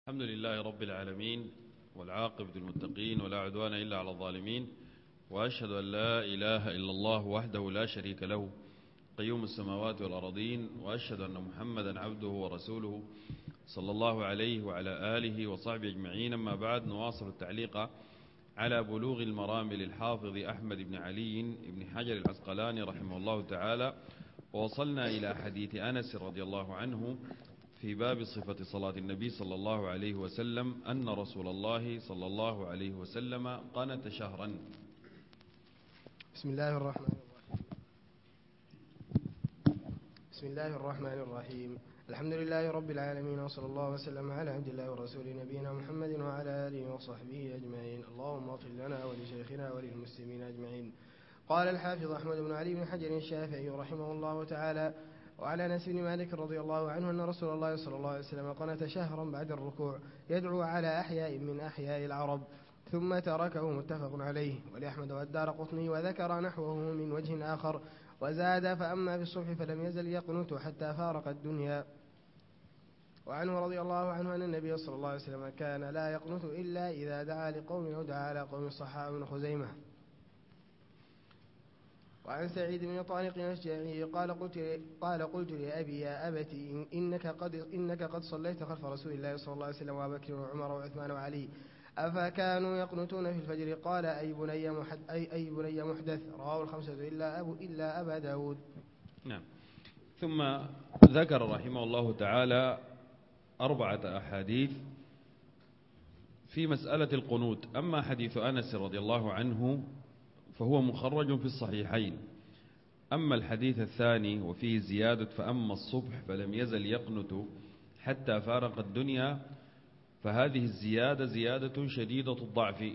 الحمد لله رب العالمين والعاقبة للمتقين ولا عدوان إلا على الظالمين، وأشهد أن لا إله إلا الله وحده لا شريك له قيوم السماوات والأرضين، وأشهد أن محمدا عبده ورسوله صلى الله عليه وعلى آله وصحبه أجمعين. أما بعد، نواصل التعليق على بلوغ المرام للحافظ أحمد بن علي بن حجر العسقلاني رحمه الله تعالى، ووصلنا إلى حديث أنس رضي الله عنه في باب صفة صلاة النبي صلى الله عليه وسلم أن رسول الله صلى الله عليه وسلم قنت شهرا. بسم الله الرحمن الرحيم. الحمد لله رب العالمين، وصلى الله وسلم على عبد الله ورسوله نبينا محمد وعلى آله وصحبه أجمعين. اللهم اغفر لنا ولشيخنا وللمسلمين أجمعين. قال الحافظ أحمد بن علي بن حجر الشافعي رحمه الله تعالى: وعلى أنس بن مالك رضي الله عنه أن رسول الله صلى الله عليه وسلم قنت شهرا بعد الركوع يدعو على أحياء من أحياء العرب ثم تركه، متفق عليه. ولأحمد والدارقطني وذكر نحوه من وجه آخر وزاد: فأما بالصبح فلم يزل يقنت حتى فارق الدنيا. وعنه رضي الله عنه أن النبي صلى الله عليه وسلم كان لا يقنت إلا إذا دعا لقوم أو دعا على قوم الصحابة بن خزيمة. وعن سعيد بن طارق الأشجعي قال قلت لأبي: يا أبتي، إنك قد صليت خلف رسول الله صلى الله عليه وسلم وأبا بكر وعمر وعثمان وعلي، أفكانوا يقنتون في الفجر؟ قال: أي بني محدث. رواه الخمسة إلا أبا داود. نعم. ثم ذكر رحمه الله تعالى 4 أحاديث في مسألة القنوت. أما حديث أنس رضي الله عنه فهو مخرج في الصحيحين. أما الحديث الثاني وفيه زيادة: فأما الصبح فلم يزل يقنت حتى فارق الدنيا، فهذه الزيادة زيادة شديدة الضعف،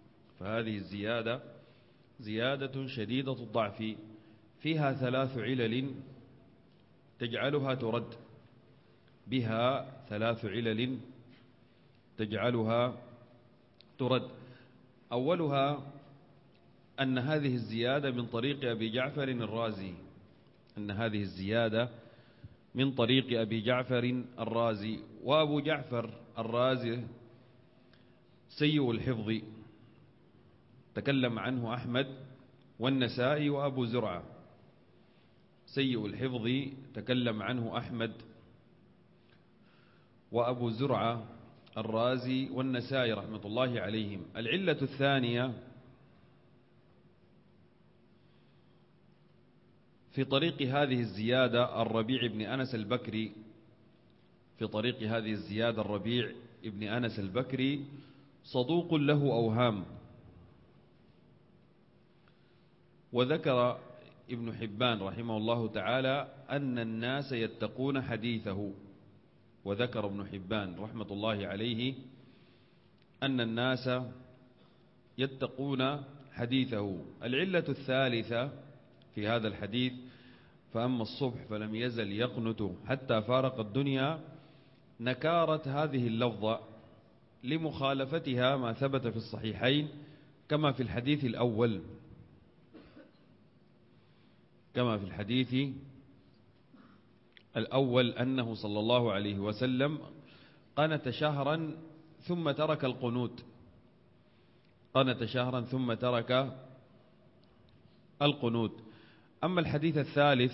زيادة شديدة الضعف فيها 3 علل تجعلها ترد، بها 3 علل تجعلها ترد. أولها أن هذه الزيادة من طريق أبي جعفر الرازي، وأبو جعفر الرازي سيء الحفظ، تكلم عنه أحمد والنسائي وأبو زرعة. سيء الحفظ تكلم عنه أحمد وأبو زرعة الرازي والنسائي رحمة الله عليهم. العلة الثانية في طريق هذه الزيادة الربيع بن أنس البكري صدوق له أوهام. وذكر ابن حبان رحمه الله تعالى أن الناس يتقون حديثه، وذكر ابن حبان رحمة الله عليه أن الناس يتقون حديثه. العلة الثالثة في هذا الحديث: فأما الصبح فلم يزل يقنت حتى فارق الدنيا، نكارت هذه اللفظة لمخالفتها ما ثبت في الصحيحين كما في الحديث الأول أنه صلى الله عليه وسلم قنت شهرا ثم ترك القنوت. أما الحديث الثالث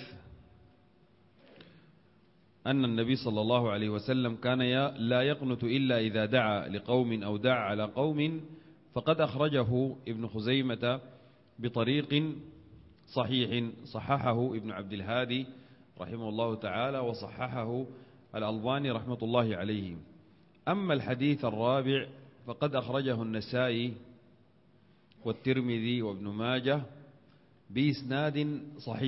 أن النبي صلى الله عليه وسلم كان لا يقنت إلا إذا دعا لقوم أو دعا على قوم، فقد أخرجه ابن خزيمة بطريق صحيح صححه ابن عبد الهادي رحمه الله تعالى، وصححه الألباني رحمة الله عليه. أما الحديث الرابع فقد أخرجه النسائي والترمذي وابن ماجه بإسناد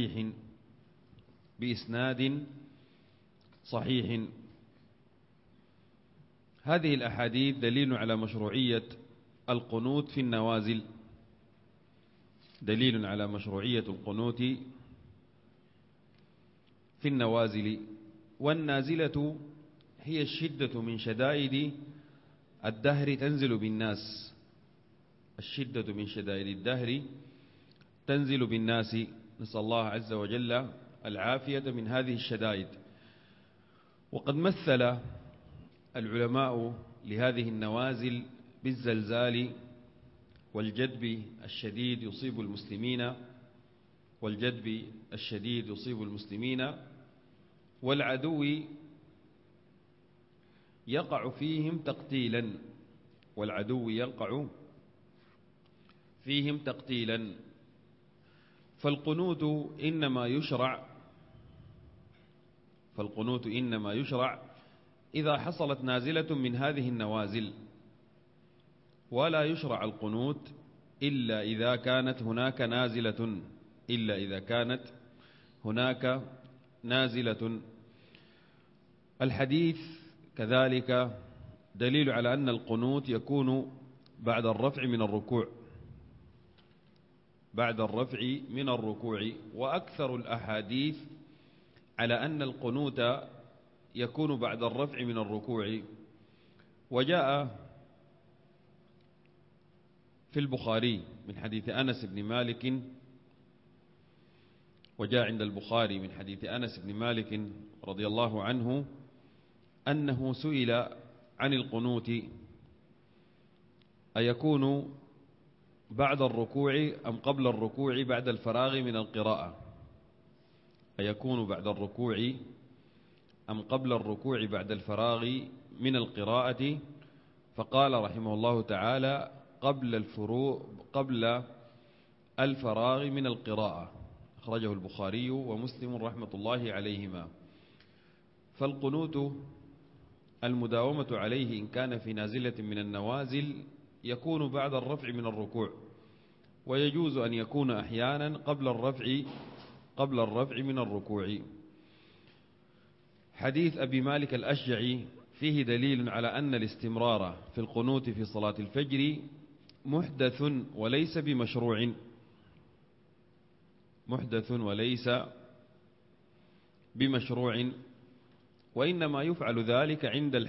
صحيح. هذه الأحاديث دليل على مشروعية القنوت في النوازل. والنازلة هي الشدة من شدائد الدهر تنزل بالناس. نسأل الله عز وجل العافية من هذه الشدائد. وقد مثل العلماء لهذه النوازل بالزلزال والجدب الشديد يصيب المسلمين والعدو يقع فيهم تقتيلا فالقنوت إنما يشرع إذا حصلت نازلة من هذه النوازل، ولا يشرع القنوت إلا إذا كانت هناك نازلة. الحديث كذلك دليل على أن القنوت يكون بعد الرفع من الركوع، وأكثر الأحاديث على أن القنوت يكون بعد الرفع من الركوع. وجاء في البخاري من حديث أنس بن مالك، وجاء عند البخاري من حديث أنس بن مالك رضي الله عنه أنه سئل عن القنوت أيكون بعد الركوع أم قبل الركوع بعد الفراغ من القراءة، أيكون بعد الركوع أم قبل الركوع بعد الفراغ من القراءة، فقال رحمه الله تعالى قبل الفراغ من القراءة. أخرجه البخاري ومسلم رحمة الله عليهما. فالقنوت المداومة عليه إن كان في نازلة من النوازل يكون بعد الرفع من الركوع، ويجوز أن يكون أحيانا قبل الرفع من الركوع. حديث أبي مالك الأشجعي فيه دليل على أن الاستمرار في القنوت في صلاة الفجر محدث وليس بمشروع، وإنما يفعل ذلك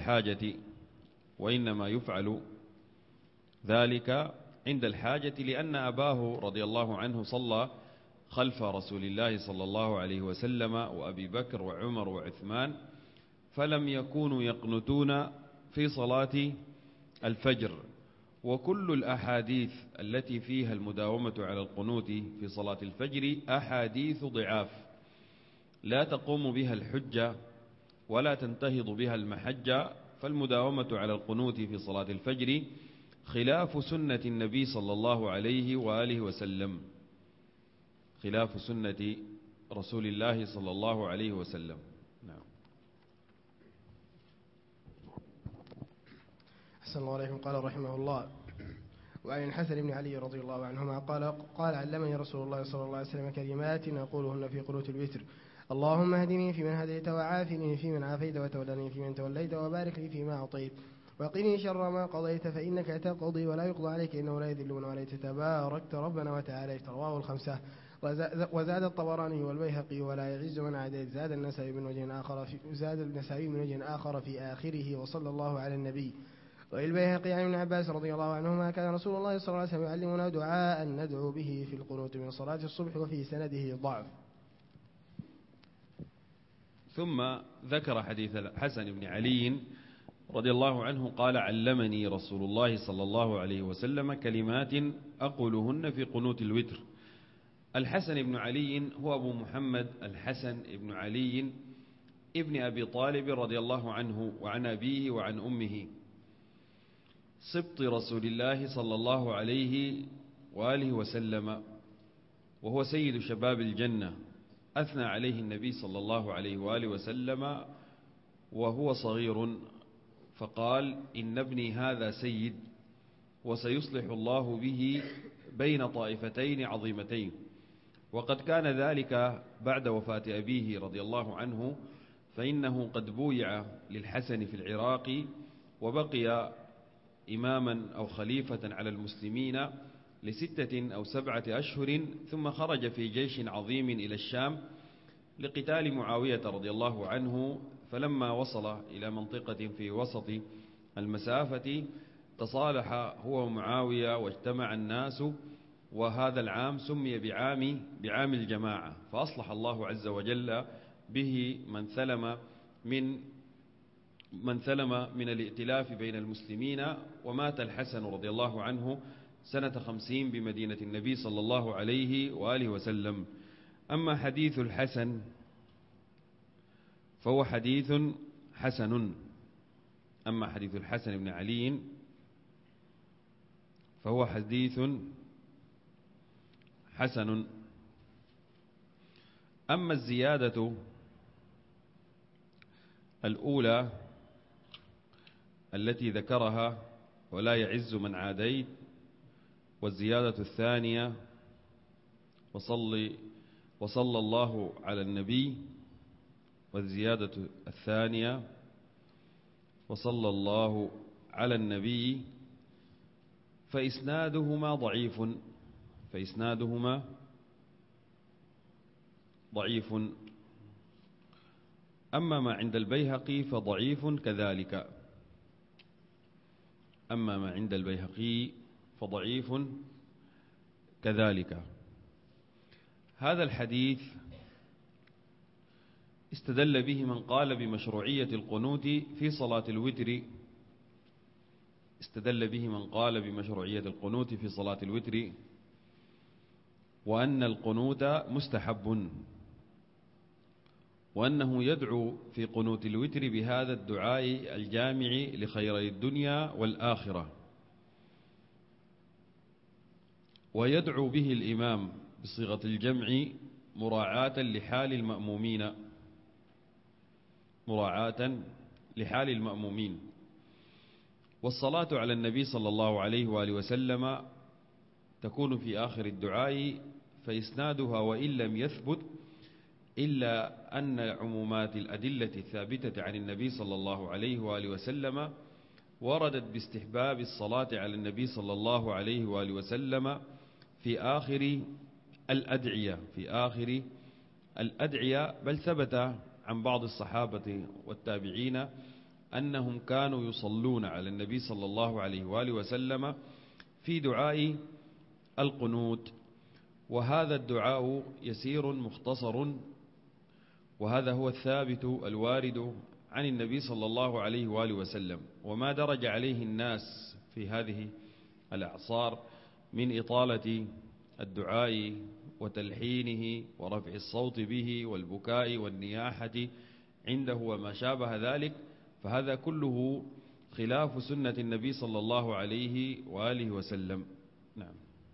عند الحاجة، لأن أباه رضي الله عنه صلى خلف رسول الله صلى الله عليه وسلم وأبي بكر وعمر وعثمان، فلم يكونوا يقنتون في صلاة الفجر. وكل الأحاديث التي فيها المداومة على القنوت في صلاة الفجر أحاديث ضعاف لا تقوم بها الحجة ولا تنتهض بها المحجة. فالمداومة على القنوت في صلاة الفجر خلاف سنة النبي صلى الله عليه وآله وسلم، خلاف سنة رسول الله صلى الله عليه وسلم. نعم. أحسن الله عليكم. قال رحمه الله: وعن الحسن بن علي رضي الله عنهما قال علمني رسول الله صلى الله عليه وسلم كلمات أقولهن في قنوت الوتر: اللهم اهدني فيمن هديت، وعافني فيمن عافيت، وتولني فيمن توليت، وبارك لي فيما أعطيت، وقني شر ما قضيت، فإنك تقضي ولا يقضى عليك، إنه لا يذل من وليت، تباركت ربنا وتعاليت. رواه الخمسة. وزاد الطبراني والبيهقي: ولا يعز من عاديت. زاد النسائي من وجه آخر في آخره: وصلى الله على النبي. والبيهقي عن ابن عباس رضي الله عنهما: كان رسول الله صلى الله عليه وسلم يعلمنا دعاء ندعو به في القنوت من صلاة الصبح، وفي سنده ضعف. ثم ذكر حديث الحسن بن علي رضي الله عنه قال: علمني رسول الله صلى الله عليه وسلم كلمات أقولهن في قنوت الوتر. الحسن بن علي هو أبو محمد الحسن بن علي ابن أبي طالب رضي الله عنه وعن أبيه وعن أمه، سبط رسول الله صلى الله عليه وآله وسلم، وهو سيد شباب الجنة. أثنى عليه النبي صلى الله عليه وآله وسلم وهو صغير، فقال: إن ابني هذا سيد، وسيصلح الله به بين طائفتين عظيمتين. وقد كان ذلك بعد وفاة أبيه رضي الله عنه، فإنه قد بويع للحسن في العراق، وبقي إماما أو خليفة على المسلمين ل6 أو 7 أشهر، ثم خرج في جيش عظيم إلى الشام لقتال معاوية رضي الله عنه. فلما وصل إلى منطقة في وسط المسافة تصالح هو ومعاوية واجتمع الناس، وهذا العام سمي بعام الجماعة، فأصلح الله عز وجل به من ثلم من من سلم من الائتلاف بين المسلمين، ومات الحسن رضي الله عنه سنة 50 بمدينة النبي صلى الله عليه وآله وسلم. أما حديث الحسن فهو حديث حسن. أما حديث الحسن بن علي فهو حديث حسن. أما الزيادة الأولى التي ذكرها ولا يعز من عاديت، والزيادة الثانية وصلى الله على النبي، والزيادة الثانية وصلى الله على النبي، فإسنادهما ضعيف. أما ما عند البيهقي فضعيف كذلك. أما ما عند البيهقي فضعيف كذلك. هذا الحديث استدل به من قال بمشروعية القنوت في صلاة الوتر. استدل به من قال بمشروعية القنوت في صلاة الوتر، وأن القنوت مستحب، وأنه يدعو في قنوت الوتر بهذا الدعاء الجامع لخيري الدنيا والآخرة، ويدعو به الإمام بصيغة الجمع مراعاة لحال المأمومين. والصلاة على النبي صلى الله عليه وآله وسلم تكون في آخر الدعاء، فإسنادها وإن لم يثبت إلا أن عمومات الأدلة الثابتة عن النبي صلى الله عليه وآله وسلم وردت باستحباب الصلاة على النبي صلى الله عليه وآله وسلم في آخر الأدعية، بل ثبت عن بعض الصحابة والتابعين أنهم كانوا يصلون على النبي صلى الله عليه وآله وسلم في دعاء القنوت. وهذا الدعاء يسير مختصر، وهذا هو الثابت الوارد عن النبي صلى الله عليه وآله وسلم. وما درج عليه الناس في هذه الأعصار من إطالة الدعاء وتلحينه ورفع الصوت به والبكاء والنياحة عنده وما شابه ذلك، فهذا كله خلاف سنة النبي صلى الله عليه وآله وسلم. نعم.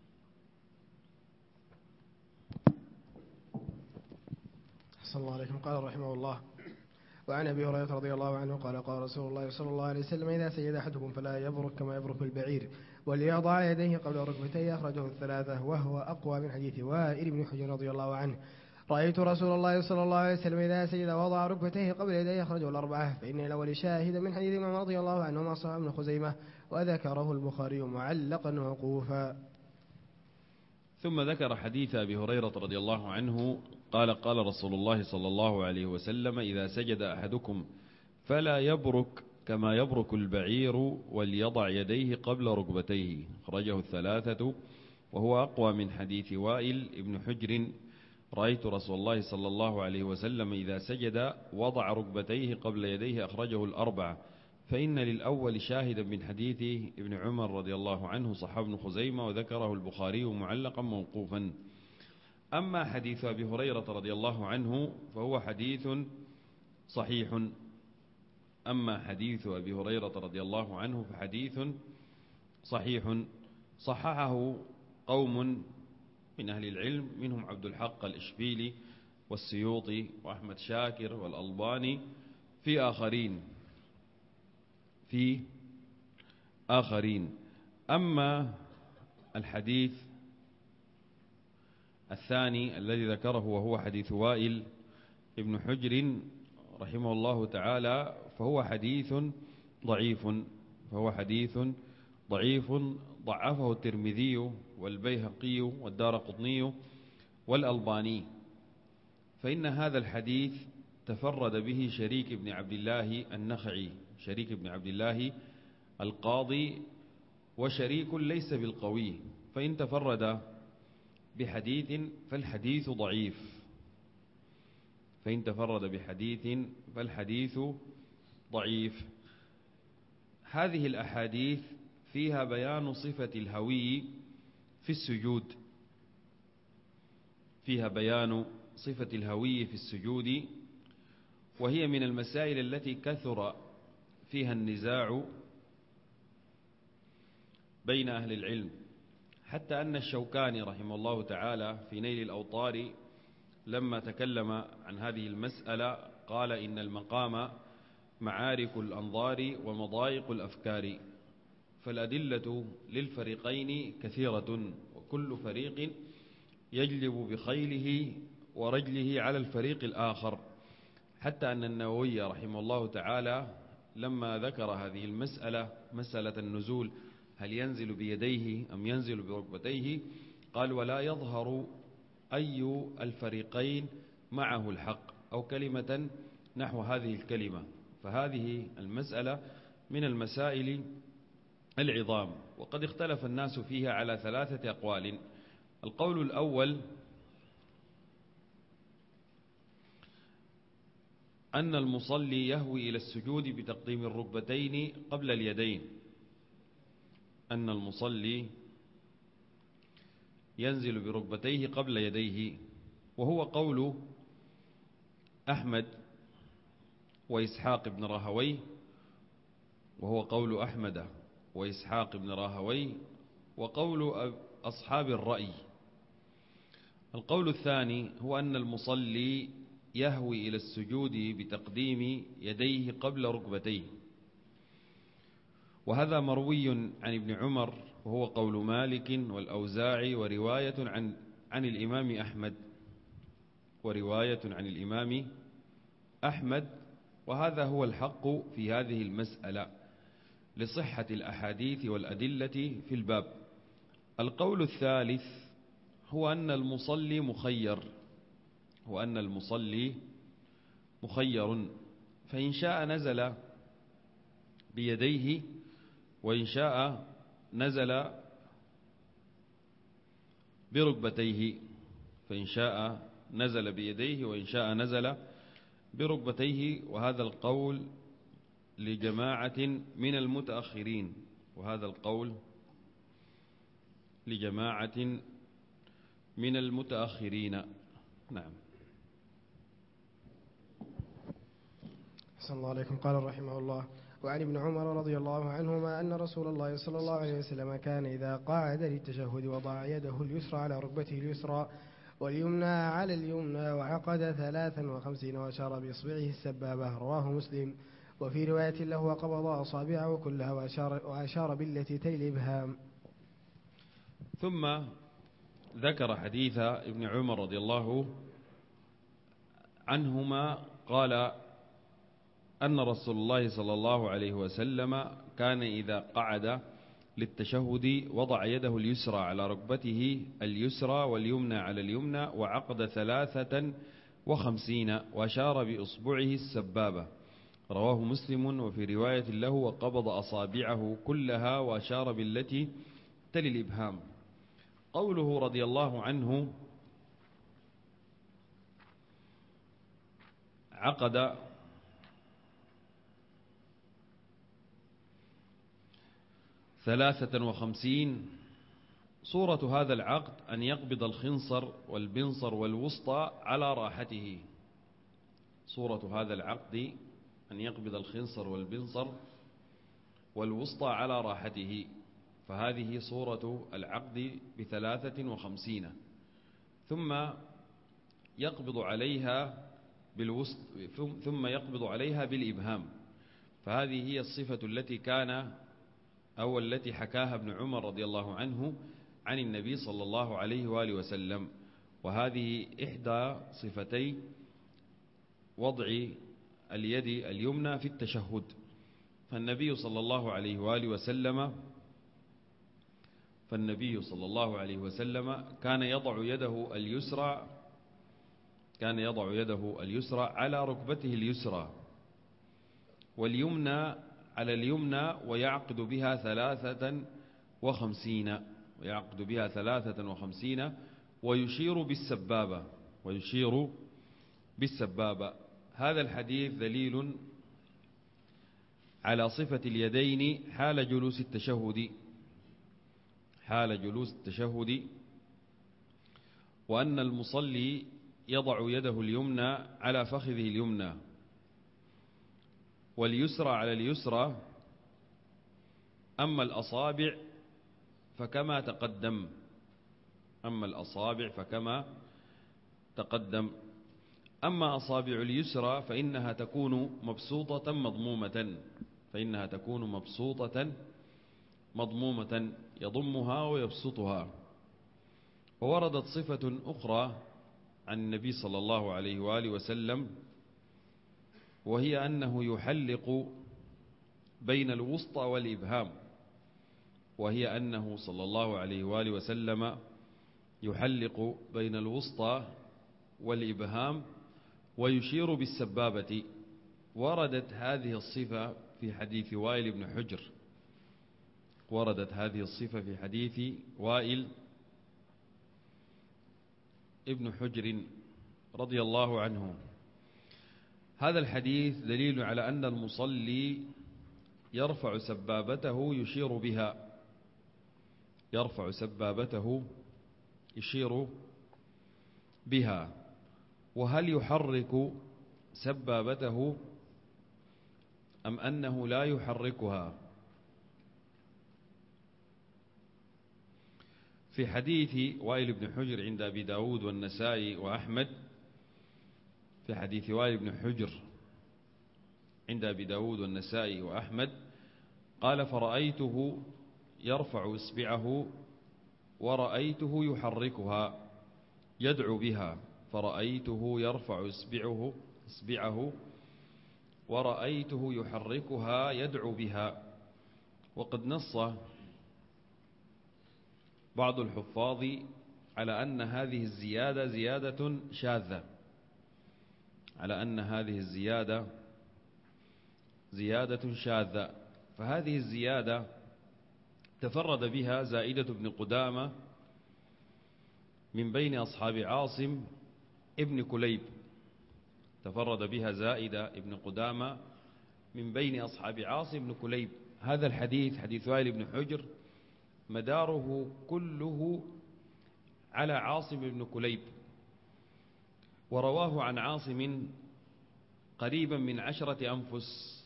أحسن الله عليكم. قال رحمه الله: وعن أبي هريرة رضي الله عنه قال: قال رسول الله صلى الله عليه وسلم: إذا سجد أحدكم فلا يبرك كما يبرك البعير، وليضع يديه قبل ركبتيه. أخرجه الثلاثة، وهو أقوى من حديث وائل بن حجر رضي الله عنه: رأيت رسول الله صلى الله عليه وسلم إذا سجد وضع ركبتيه قبل يديه. أخرجه الأربعة. فإن الأول شاهد من حديث ابن عمر رضي الله عنهما صحيح ابن خزيمة، وذكره البخاري معلقا وقوفا. ثم ذكر حديث أبي هريرة رضي الله عنه قال: قال رسول الله صلى الله عليه وسلم: إذا سجد أحدكم فلا يبرك كما يبرك البعير، وليضع يديه قبل ركبتيه. أخرجه الثلاثة، وهو أقوى من حديث وائل ابن حجر: رأيت رسول الله صلى الله عليه وسلم إذا سجد وضع ركبتيه قبل يديه. أخرجه الأربعة. فإن للأول شاهدا من حديث ابن عمر رضي الله عنه صحيح ابن خزيمة، وذكره البخاري معلقا موقوفا. أما حديث أبي هريرة رضي الله عنه فهو حديث صحيح. أما حديث أبي هريرة رضي الله عنه فحديث صحيح صححه قوم من أهل العلم، منهم عبد الحق الإشبيلي والسيوطي وأحمد شاكر والألباني في آخرين. أما الحديث الثاني الذي ذكره وهو حديث وائل ابن حجر رحمه الله تعالى فهو حديث ضعيف ضعفه الترمذي والبيهقي والدارقطني والألباني. فإن هذا الحديث تفرد به شريك بن عبد الله النخعي، شريك بن عبد الله القاضي، وشريك ليس بالقوي، فإن تفرد بحديث فالحديث ضعيف. هذه الأحاديث فيها بيان صفة الهوي في السجود، فيها بيان صفة الهوي في السجود، وهي من المسائل التي كثر فيها النزاع بين أهل العلم، حتى أن الشوكاني رحمه الله تعالى في نيل الأوطار لما تكلم عن هذه المسألة قال إن المقام معارك الأنظار ومضايق الأفكار، فالأدلة للفريقين كثيرة، وكل فريق يجلب بخيله ورجله على الفريق الآخر، حتى أن النووي رحمه الله تعالى لما ذكر هذه المسألة، مسألة النزول هل ينزل بيديه أم ينزل بركبتيه، قال ولا يظهر أي الفريقين معه الحق، أو كلمة نحو هذه الكلمة. فهذه المسألة من المسائل العظام، وقد اختلف الناس فيها على 3 أقوال. القول الأول أن المصلي يهوي إلى السجود بتقديم الركبتين قبل اليدين، أن المصلي ينزل بركبتيه قبل يديه، وهو قول أحمد وإسحاق بن راهويه، وهو قول أحمد وإسحاق بن راهويه وقول أصحاب الرأي. القول الثاني هو أن المصلي يهوي إلى السجود بتقديم يديه قبل ركبتيه، وهذا مروي عن ابن عمر، وهو قول مالك والأوزاعي ورواية عن الإمام أحمد، وهذا هو الحق في هذه المسألة لصحة الأحاديث والأدلة في الباب. القول الثالث هو أن المصلي مخير، فإن شاء نزل بيديه وإن شاء نزل بركبتيه، وهذا القول لجماعة من المتأخرين، نعم. أحسن الله عليكم. قال رحمه الله: وعن ابن عمر رضي الله عنهما أن رسول الله صلى الله عليه وسلم كان إذا قعد للتشهد وضع يده اليسرى على ركبته اليسرى واليمنى على اليمنى وعقد 53 وأشار بإصبعه السبابة، رواه مسلم. وفي رواية له: وقبض أصابعه كلها وأشار بالتي تلي الإبهام. ثم ذكر حديث ابن عمر رضي الله عنهما قال أن رسول الله صلى الله عليه وسلم كان إذا قعد للتشهد وضع يده اليسرى على ركبته اليسرى واليمنى على اليمنى وعقد 53 وأشار بإصبعه السبابة، رواه مسلم. وفي رواية له: وقبض أصابعه كلها وأشار بالتي تلي الإبهام. قوله رضي الله عنه عقد 53، صورة هذا العقد أن يقبض الخنصر والبنصر والوسطى على راحته، صورة هذا العقد أن يقبض الخنصر والبنصر والوسطى على راحته، فهذه صورة العقد ب53، ثم يقبض عليها بالإبهام، فهذه هي الصفة التي التي حكاها ابن عمر رضي الله عنه عن النبي صلى الله عليه وآله وسلم، وهذه إحدى صفتي وضع اليد اليمنى في التشهد. فالنبي صلى الله عليه وآله وسلم كان يضع يده اليسرى على ركبته اليسرى واليمنى على اليمنى ويعقد بها 53 ويشير بالسبابة. هذا الحديث دليل على صفة اليدين حال جلوس التشهد، حال جلوس التشهد، وأن المصلي يضع يده اليمنى على فخذه اليمنى واليسرى على اليسرى، أما الأصابع فكما تقدم، أما الأصابع فكما تقدم. أما أصابع اليسرى فإنها تكون مبسوطة مضمومة، فإنها تكون مبسوطة مضمومة يضمها ويبسطها. ووردت صفة أخرى عن النبي صلى الله عليه وآله وسلم، وهي أنه يحلق بين الوسطى والإبهام، وهي أنه صلى الله عليه وآله وسلم يحلق بين الوسطى والإبهام ويشير بالسبابة. وردت هذه الصفة في حديث وائل بن حجر، وردت هذه الصفة في حديث وائل ابن حجر رضي الله عنه. هذا الحديث دليل على أن المصلي يرفع سبابته يشير بها، يرفع سبابته يشير بها. وهل يحرك سبابته أم أنه لا يحركها؟ في حديث وائل بن حجر عند أبي داود والنسائي وأحمد، في حديث وائل بن حجر عند أبي داود والنسائي وأحمد قال: فرأيته يرفع إصبعه ورأيته يحركها يدعو بها، فرأيته يرفع إصبعه ورأيته يحركها يدعو بها. وقد نص بعض الحفاظ على أن هذه الزيادة زيادة شاذة، على أن هذه الزيادة زيادة شاذة. فهذه الزيادة تفرد بها زائدة بن قدامة من بين أصحاب عاصم ابن كليب، تفرد بها زائدة ابن قدامة من بين أصحاب عاصم ابن كليب. هذا الحديث حديث وائل بن حجر مداره كله على عاصم بن كليب، ورواه عن عاصم قريبا من 10 أنفس،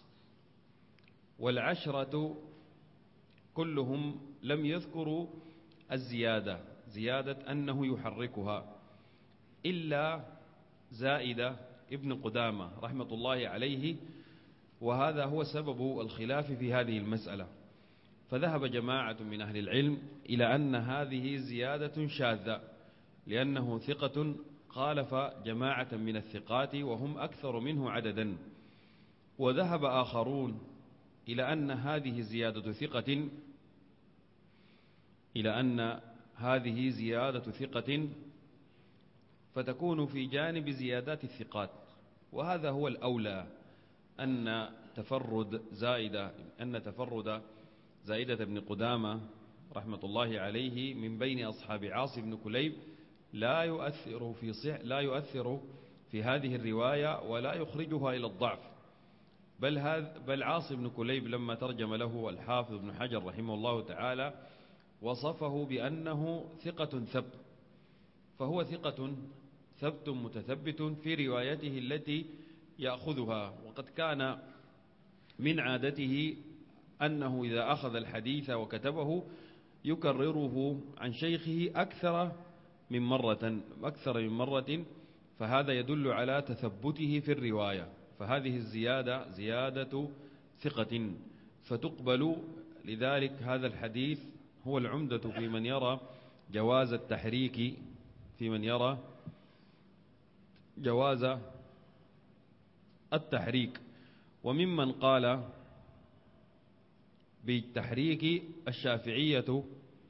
والعشرة كلهم لم يذكروا الزيادة، زيادة أنه يحركها، إلا زائدة ابن قدامة رحمة الله عليه، وهذا هو سبب الخلاف في هذه المسألة. فذهب جماعة من أهل العلم إلى أن هذه زيادة شاذة، لأنه ثقة خالف جماعة من الثقات وهم أكثر منه عددا. وذهب آخرون إلى أن هذه زيادة ثقة، إلى أن هذه زيادة ثقة فتكون في جانب زيادات الثقات، وهذا هو الأولى، أن تفرد زائدة بن قدامة رحمة الله عليه من بين أصحاب عاصم بن كليب لا يؤثر في هذه الرواية ولا يخرجها إلى الضعف، بل عاصم بن كليب لما ترجم له الحافظ بن حجر رحمه الله تعالى وصفه بأنه ثقة ثبت، فهو ثقة ثبت متثبت في روايته التي يأخذها. وقد كان من عادته أنه إذا أخذ الحديث وكتبه يكرره عن شيخه أكثر من مرة، فهذا يدل على تثبته في الرواية. فهذه الزيادة زيادة ثقة فتقبل، لذلك هذا الحديث هو العمدة في من يرى جواز التحريك، في من يرى جواز التحريك. وممن قال بالتحريك الشافعية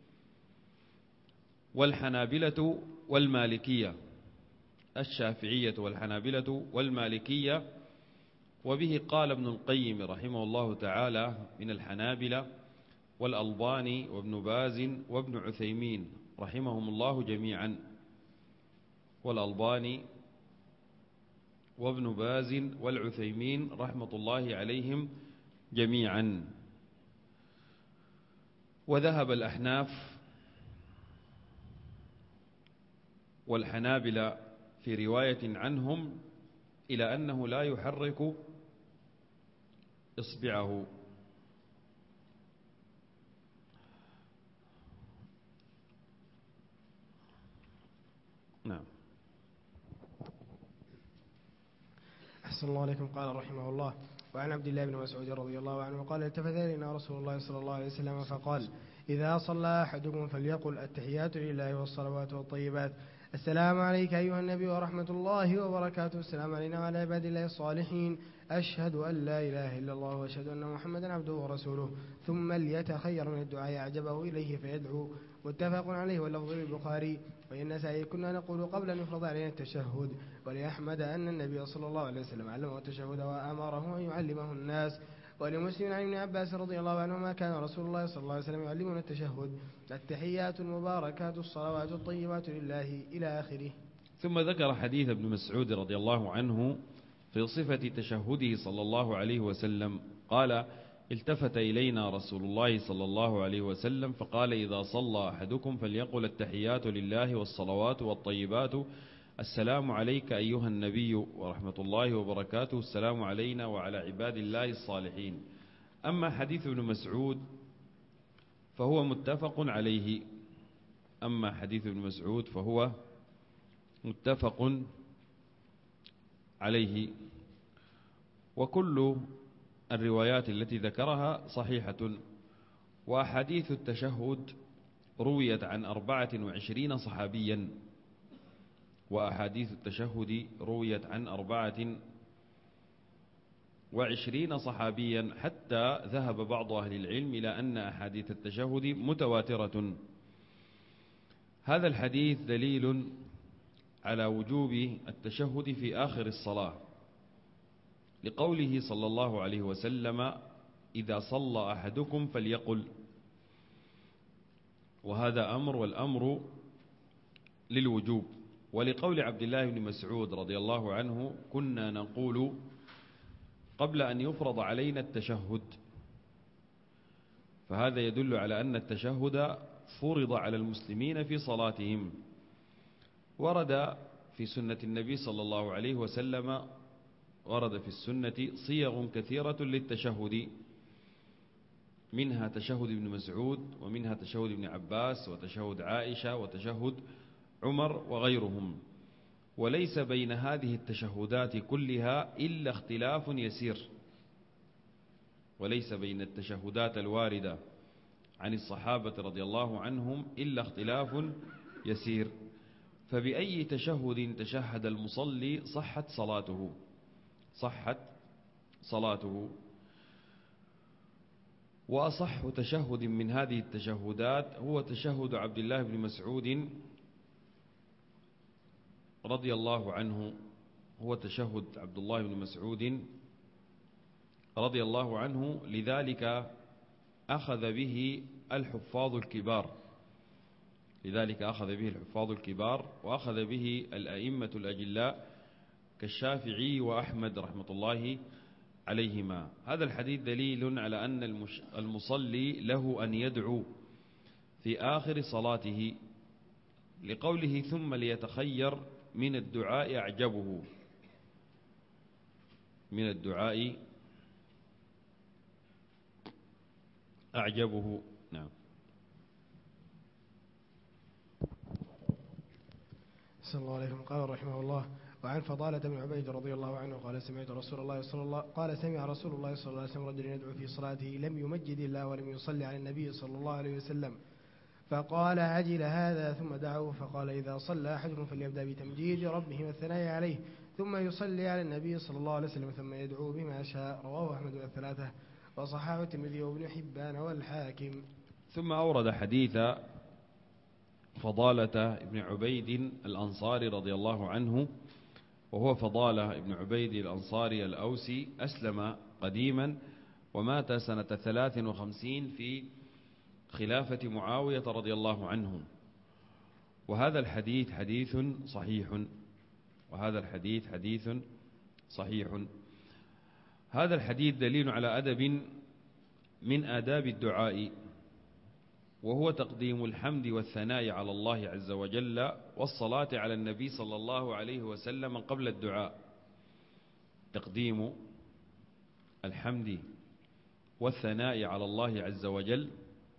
والحنابلة والمالكية، الشافعية والحنابلة والمالكية. وبه قال ابن القيم رحمه الله تعالى من الحنابلة، والألباني وابن باز وابن عثيمين رحمهم الله جميعا، والألباني وابن باز والعثيمين رحمة الله عليهم جميعا. وذهب الأحناف والحنابلة في رواية عنهم إلى أنه لا يحرك إصبعه. نعم. أحسن الله عليكم. قال رحمه الله: وعن عبد الله بن مسعود رضي الله عنه قال: التفت إلينا رسول الله صلى الله عليه وسلم فقال: إذا صلى أحدكم فليقل التحيات لله والصلوات والطيبات: السلام عليك أيها النبي ورحمة الله وبركاته، السلام علينا وعلى عباد الله الصالحين، أشهد أن لا إله إلا الله وأشهد أن محمدا عبده ورسوله، ثم ليتخير من الدعاء أعجبه إليه فيدعو. متفق عليه واللفظ للبخاري. والنسائي: كنا نقول قبل أن يفرض علينا التشهد. ولأحمد أن النبي صلى الله عليه وسلم علمه التشهد وأمره أن يعلمه الناس. ولمسلم عن ابن عباس رضي الله عنهما: كان رسول الله صلى الله عليه وسلم يعلمنا التشهد: التحيات المباركات الصلوات الطيبات لله إلى آخره. ثم ذكر حديث ابن مسعود رضي الله عنه في صفة تشهده صلى الله عليه وسلم قال: التفت إلينا رسول الله صلى الله عليه وسلم فقال: إذا صلى أحدكم فليقل التحيات لله والصلوات والطيبات: السلام عليك أيها النبي ورحمة الله وبركاته، السلام علينا وعلى عباد الله الصالحين. أما حديث ابن مسعود فهو متفق عليه. أما حديث ابن مسعود فهو متفق عليه. وكل الروايات التي ذكرها صحيحة. وأحاديث التشهد رويت عن 24 صحابيا. وأحاديث التشهد رويت عن 24 صحابيا، حتى ذهب بعض أهل العلم إلى أن أحاديث التشهد متواترة. هذا الحديث دليل على وجوب التشهد في آخر الصلاة، لقوله صلى الله عليه وسلم: إذا صلى أحدكم فليقل. وهذا أمر، والأمر للوجوب. ولقول عبد الله بن مسعود رضي الله عنه: كنا نقول قبل أن يفرض علينا التشهد. فهذا يدل على أن التشهد فرض على المسلمين في صلاتهم. ورد في سنة النبي صلى الله عليه وسلم، ورد في السنة صيغ كثيرة للتشهد، منها تشهد ابن مسعود، ومنها تشهد ابن عباس، وتشهد عائشة، وتشهد عمر وغيرهم. وليس بين هذه التشهدات كلها إلا اختلاف يسير. وليس بين التشهدات الواردة عن الصحابة رضي الله عنهم إلا اختلاف يسير. فبأي تشهد تشهد المصلي صحت صلاته، صحت صلاته. وأصح تشهد من هذه التشهدات هو تشهد عبد الله بن مسعود رضي الله عنه، هو تشهد عبد الله بن مسعود رضي الله عنه. لذلك أخذ به الحفاظ الكبار، لذلك أخذ به الحفاظ الكبار، وأخذ به الأئمة الأجلاء كالشافعي وأحمد رحمة الله عليهما. هذا الحديث دليل على أن المصلي له أن يدعو في آخر صلاته، لقوله: ثم ليتخير من الدعاء أعجبه. من الدعاء أعجبه. نعم. صلى الله عليه وسلم. قال رحمه الله: وعن فضالة بن عبيد رضي الله عنه قال: سمع رسول الله صلى الله عليه وسلم رجلا يدعو في صلاته لم يمجد الله ولم يصلي على النبي صلى الله عليه وسلم، فقال: عجل هذا. ثم دعوه فقال: إذا صلى أحدكم فليبدأ بتمجيد ربه والثناء عليه، ثم يصلي على النبي صلى الله عليه وسلم، ثم يدعو بما شاء. رواه أحمد والثلاثة، وصححه الترمذي وابن حبان والحاكم. ثم أورد حديث فضالة بن عبيد الأنصاري رضي الله عنه، وهو فضالة بن عبيد الأنصاري الأوسي، أسلم قديما ومات سنة 53 في خلافة معاوية رضي الله عنه. وهذا الحديث حديث صحيح، وهذا الحديث حديث صحيح. هذا الحديث دليل على أدب من آداب الدعاء، وهو تقديم الحمد والثناء على الله عز وجل والصلاة على النبي صلى الله عليه وسلم قبل الدعاء. تقديم الحمد والثناء على الله عز وجل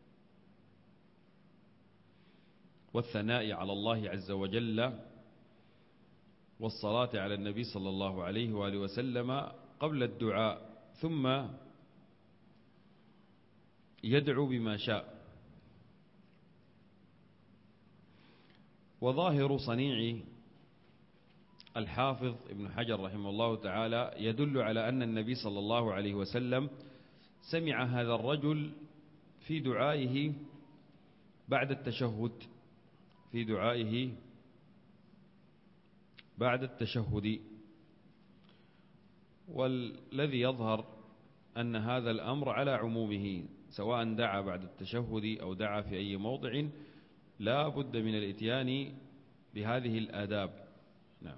والصلاة على النبي صلى الله عليه وآله وسلم قبل الدعاء، ثم يدعو بما شاء. وظاهر صنيع الحافظ ابن حجر رحمه الله تعالى يدل على أن النبي صلى الله عليه وسلم سمع هذا الرجل في دعائه بعد التشهد، والذي يظهر أن هذا الأمر على عمومه، سواء دعا بعد التشهد أو دعا في أي موضع لا بد من الإتيان بهذه الآداب. نعم.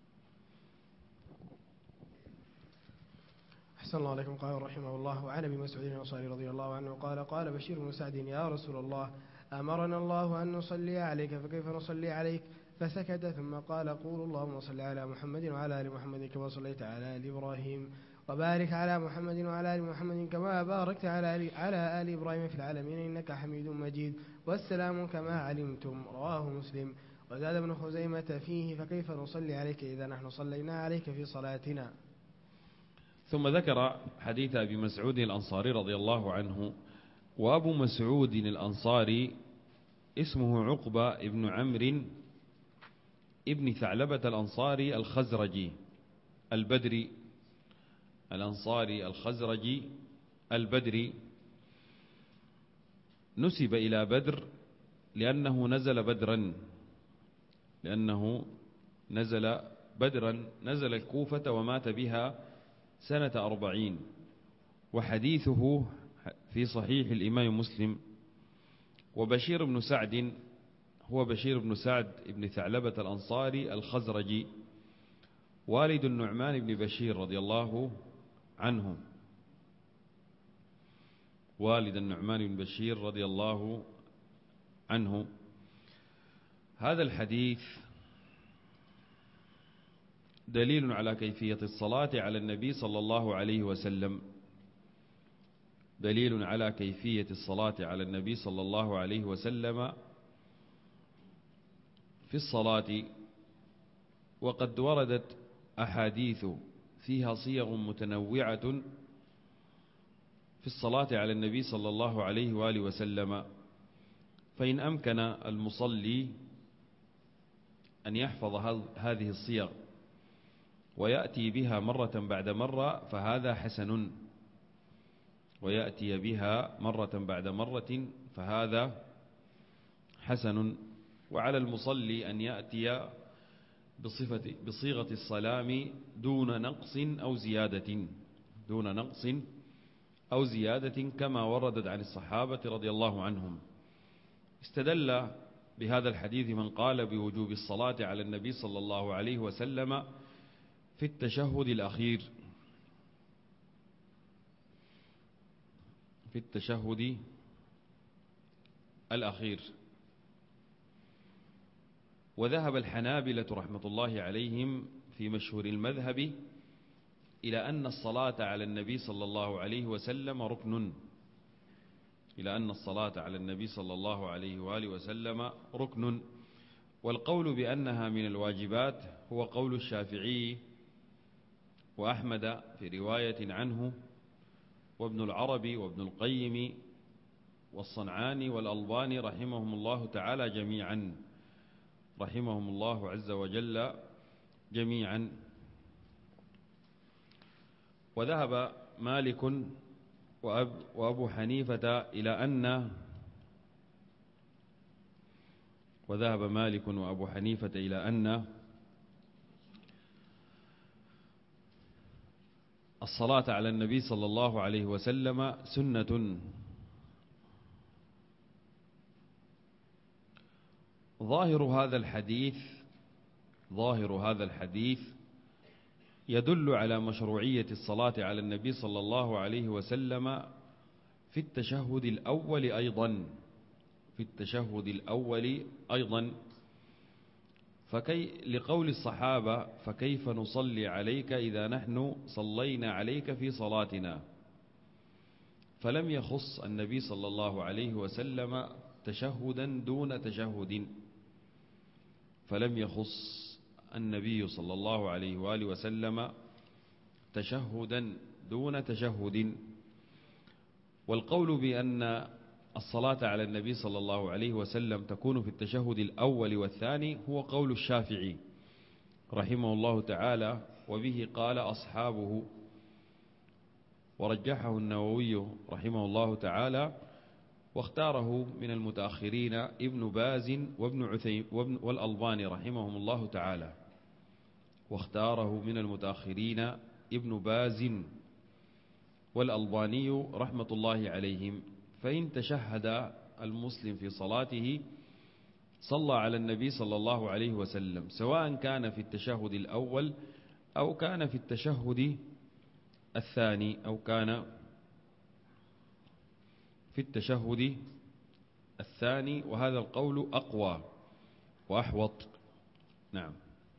أحسن الله عليكم. قال رحمه الله: وعن أبي مسعود الأنصاري رضي الله عنه قال: قال بشير بن سعد: يا رسول الله، أمرنا الله أن نصلي عليك فكيف نصلي عليك؟ فسكت ثم قال: قولوا اللهم صل على محمد وعلى آل محمد كما صليت على آل إبراهيم، وبارك على محمد وعلى آل محمد كما باركت على آل إبراهيم في العالمين إنك حميد مجيد، والسلام كما علمتم. رواه مسلم. وزاد ابن خزيمة فيه: فكيف نصلي عليك إذا نحن صلينا عليك في صلاتنا. ثم ذكر حديث أبي مسعود الأنصاري رضي الله عنه. وأبو مسعود الأنصاري اسمه عقبة ابن عمرو ابن ثعلبة الأنصاري الخزرجي البدري، الأنصاري الخزرجي البدري، نسب إلى بدر لأنه نزل بدرا، نزل الكوفة ومات بها سنة 40. وحديثه في صحيح الإمام مسلم. وبشير بن سعد هو بشير بن سعد ابن ثعلبة الأنصاري الخزرجي، والد النعمان بن بشير رضي الله عنه، والد النعمان بن بشير رضي الله عنه. هذا الحديث دليل على كيفية الصلاة على النبي صلى الله عليه وسلم، دليل على كيفية الصلاة على النبي صلى الله عليه وسلم في الصلاة. وقد وردت أحاديث فيها صيغ متنوعة في الصلاة على النبي صلى الله عليه وآله وسلم، فإن أمكن المصلي أن يحفظ هذه الصيغ ويأتي بها مرة بعد مرة فهذا حسن، ويأتي بها مرة بعد مرة فهذا حسن. وعلى المصلي أن يأتي بصيغة السلام دون نقص أو زيادة كما وردت عن الصحابة رضي الله عنهم. استدل بهذا الحديث من قال بوجوب الصلاة على النبي صلى الله عليه وسلم في التشهد الأخير. وذهب الحنابلة رحمة الله عليهم في مشهور المذهب إلى أن الصلاة على النبي صلى الله عليه وسلم ركن، والقول بأنها من الواجبات هو قول الشافعي وأحمد في رواية عنه، وابن العربي وابن القيم والصنعاني والألباني رحمهم الله تعالى جميعا، رحمهم الله عز وجل جميعا. وذهب مالك وأبو حنيفة إلى أن الصلاة على النبي صلى الله عليه وسلم سنة. ظاهر هذا الحديث يدل على مشروعية الصلاة على النبي صلى الله عليه وسلم في التشهد الأول أيضا، في التشهد الأول أيضا، لقول الصحابة: فكيف نصلي عليك إذا نحن صلينا عليك في صلاتنا؟ فلم يخص النبي صلى الله عليه وسلم تشهدا دون تشهد، فلم يخص النبي صلى الله عليه وآله وسلم تشهدا دون تشهد. والقول بأن الصلاة على النبي صلى الله عليه وسلم تكون في التشهد الأول والثاني هو قول الشافعي رحمه الله تعالى، وبه قال أصحابه، ورجحه النووي رحمه الله تعالى، واختاره من المتأخرين ابن باز وابن عثيمين والألباني رحمهم الله تعالى، واختاره من المتأخرين ابن باز والألباني رحمة الله عليهم. فإن تشهد المسلم في صلاته صلى على النبي صلى الله عليه وسلم، سواء كان في التشهد الأول أو كان في التشهد الثاني أو كان في التشهد الثاني، وهذا القول أقوى وأحوط. نعم.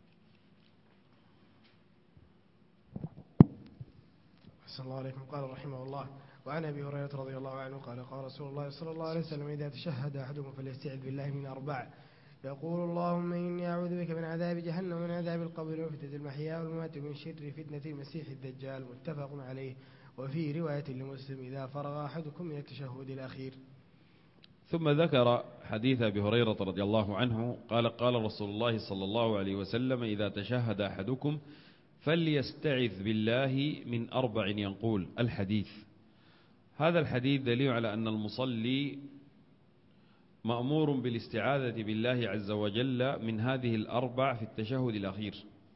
أحسن الله عليكم. قال رحمه الله: وعن أبي هريرة رضي الله عنه قال: قال رسول الله صلى الله عليه وسلم: إذا تشهد أحدكم فليستعذ بالله من أربع، يقول: اللهم إني أعوذ بك من عذاب جهنم ومن عذاب القبر وفتنة المحيا والممات ومن شر فتنة المسيح الدجال. متفق عليه. وفي رواية لمسلم: إذا فرغ أحدكم من التشهد الأخير. ثم ذكر حديث أبي هريرة رضي الله عنه قال: قال رسول الله صلى الله عليه وسلم: إذا تشهد أحدكم فليستعذ بالله من أربع ينقول. الحديث، هذا الحديث دليل على أن المصلي مأمور بالاستعاذة بالله عز وجل من هذه الأربع في التشهد الأخير،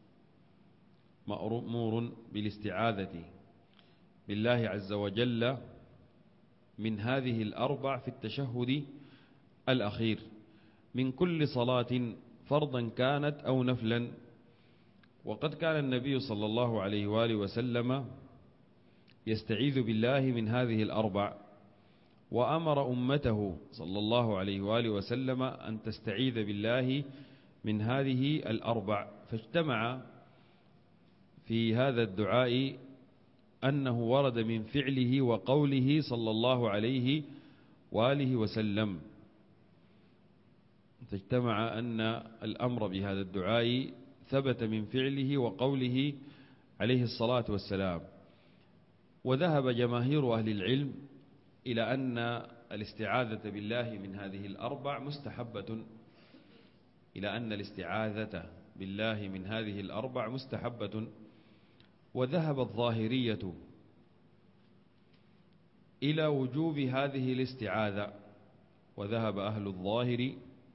مأمور بالاستعاذة بالله عز وجل من هذه الأربع في التشهد الأخير من كل صلاة فرضا كانت أو نفلا. وقد كان النبي صلى الله عليه وآله وسلم يستعيذ بالله من هذه الأربع، وأمر أمته صلى الله عليه وآله وسلم أن تستعيذ بالله من هذه الأربع، فاجتمع في هذا الدعاء أنه ورد من فعله وقوله صلى الله عليه وآله وسلم، فاجتمع أن الأمر بهذا الدعاء ثبت من فعله وقوله عليه الصلاة والسلام. وذهب جماهير أهل العلم إلى أن الاستعاذة بالله من هذه الأربع مستحبة، إلى أن الاستعاذة بالله من هذه الأربع مستحبة. وذهب الظاهرية إلى وجوب هذه الاستعاذة، وذهب أهل الظاهر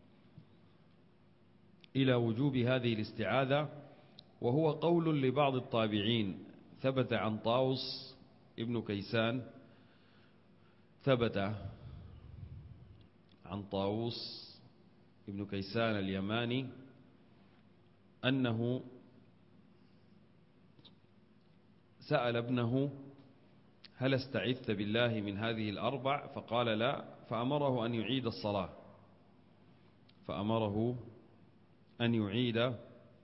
إلى وجوب هذه الاستعاذة، وهو قول لبعض الطابعين ثبت عن طاووس ابن كيسان، ثبت عن طاووس ابن كيسان اليماني أنه سأل ابنه: هل استعذت بالله من هذه الأربع؟ فقال: لا، فأمره أن يعيد الصلاة، فأمره أن يعيد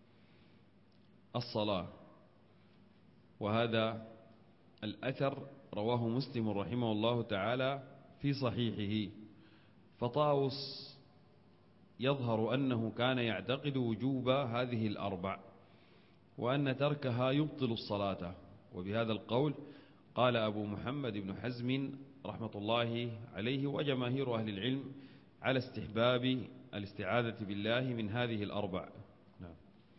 الصلاة. وهذا الأثر رواه مسلم رحمه الله تعالى في صحيحه. فطاووس يظهر أنه كان يعتقد وجوب هذه الأربع، وأن تركها يبطل الصلاة. وبهذا القول قال أبو محمد بن حزم رحمة الله عليه وجماهير أهل العلم على استحباب الاستعاذة بالله من هذه الأربع. نعم.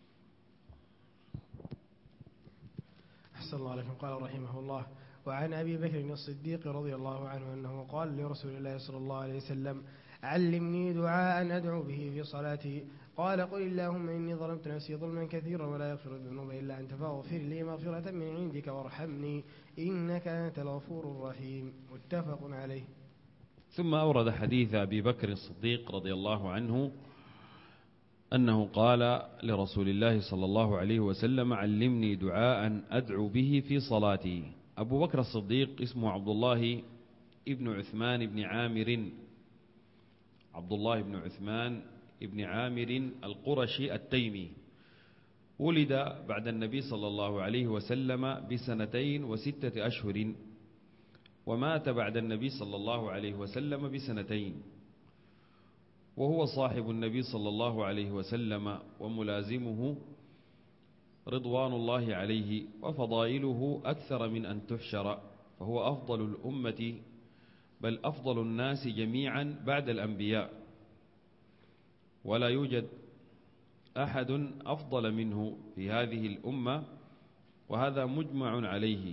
أحسن الله عليكم. قال رحمه الله: وعن أبي بكر الصديق رضي الله عنه أنه قال لرسول الله صلى الله عليه وسلم: علمني دعاء أدعو به في صلاتي. قال: قل اللهم إني ظلمت نفسي ظلما كثيرا ولا يغفر الذنوب إلا أنت فاغفر لي مغفرة من عندك وارحمني إنك أنت الغفور الرحيم. متفق عليه. ثم أورد حديث أبي بكر الصديق رضي الله عنه أنه قال لرسول الله صلى الله عليه وسلم: علمني دعاء أدعو به في صلاتي. أبو بكر الصديق اسمه عبد الله ابن عثمان بن عامر، عبد الله بن عثمان بن عامر القرشي التيمي، ولد بعد النبي صلى الله عليه وسلم ب2 و6 أشهر، ومات بعد النبي صلى الله عليه وسلم ب2 سنين، وهو صاحب النبي صلى الله عليه وسلم وملازمه رضوان الله عليه، وفضائله أكثر من أن تحشر، فهو أفضل الأمة بل أفضل الناس جميعا بعد الأنبياء، ولا يوجد أحد أفضل منه في هذه الأمة، وهذا مجمع عليه.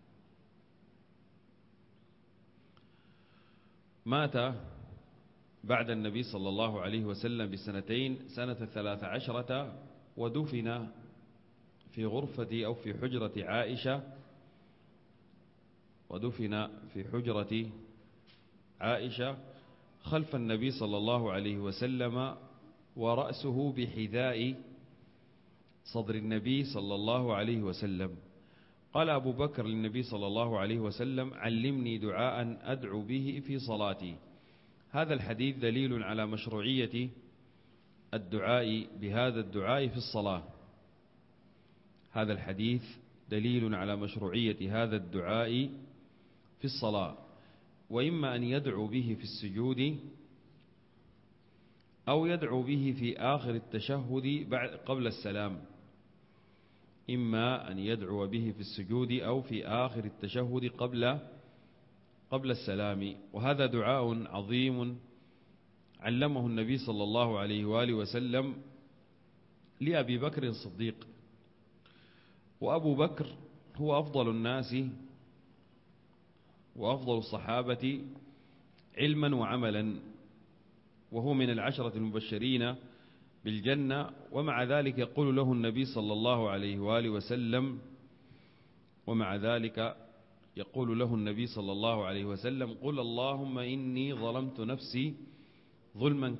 مات بعد النبي صلى الله عليه وسلم ب2 سنة 13، ودفن في غرفة أو في حجرة عائشة، خلف النبي صلى الله عليه وسلم، ورأسه بحذاء صدر النبي صلى الله عليه وسلم. قال أبو بكر للنبي صلى الله عليه وسلم: علمني دعاء أدعو به في صلاتي. هذا الحديث دليل على مشروعية الدعاء بهذا الدعاء في الصلاة. هذا الحديث دليل على مشروعية هذا الدعاء في الصلاة، وإما أن يدعو به في السجود أو يدعو به في آخر التشهد قبل السلام، إما أن يدعو به في السجود أو في آخر التشهد قبل السلام. وهذا دعاء عظيم علمه النبي صلى الله عليه وآله وسلم لأبي بكر الصديق، وأبو بكر هو أفضل الناس وأفضل الصحابة علما وعملا، وهو من 10 المبشرين بالجنة، ومع ذلك يقول له النبي صلى الله عليه وآله وسلم: قل اللهم إني ظلمت نفسي ظلما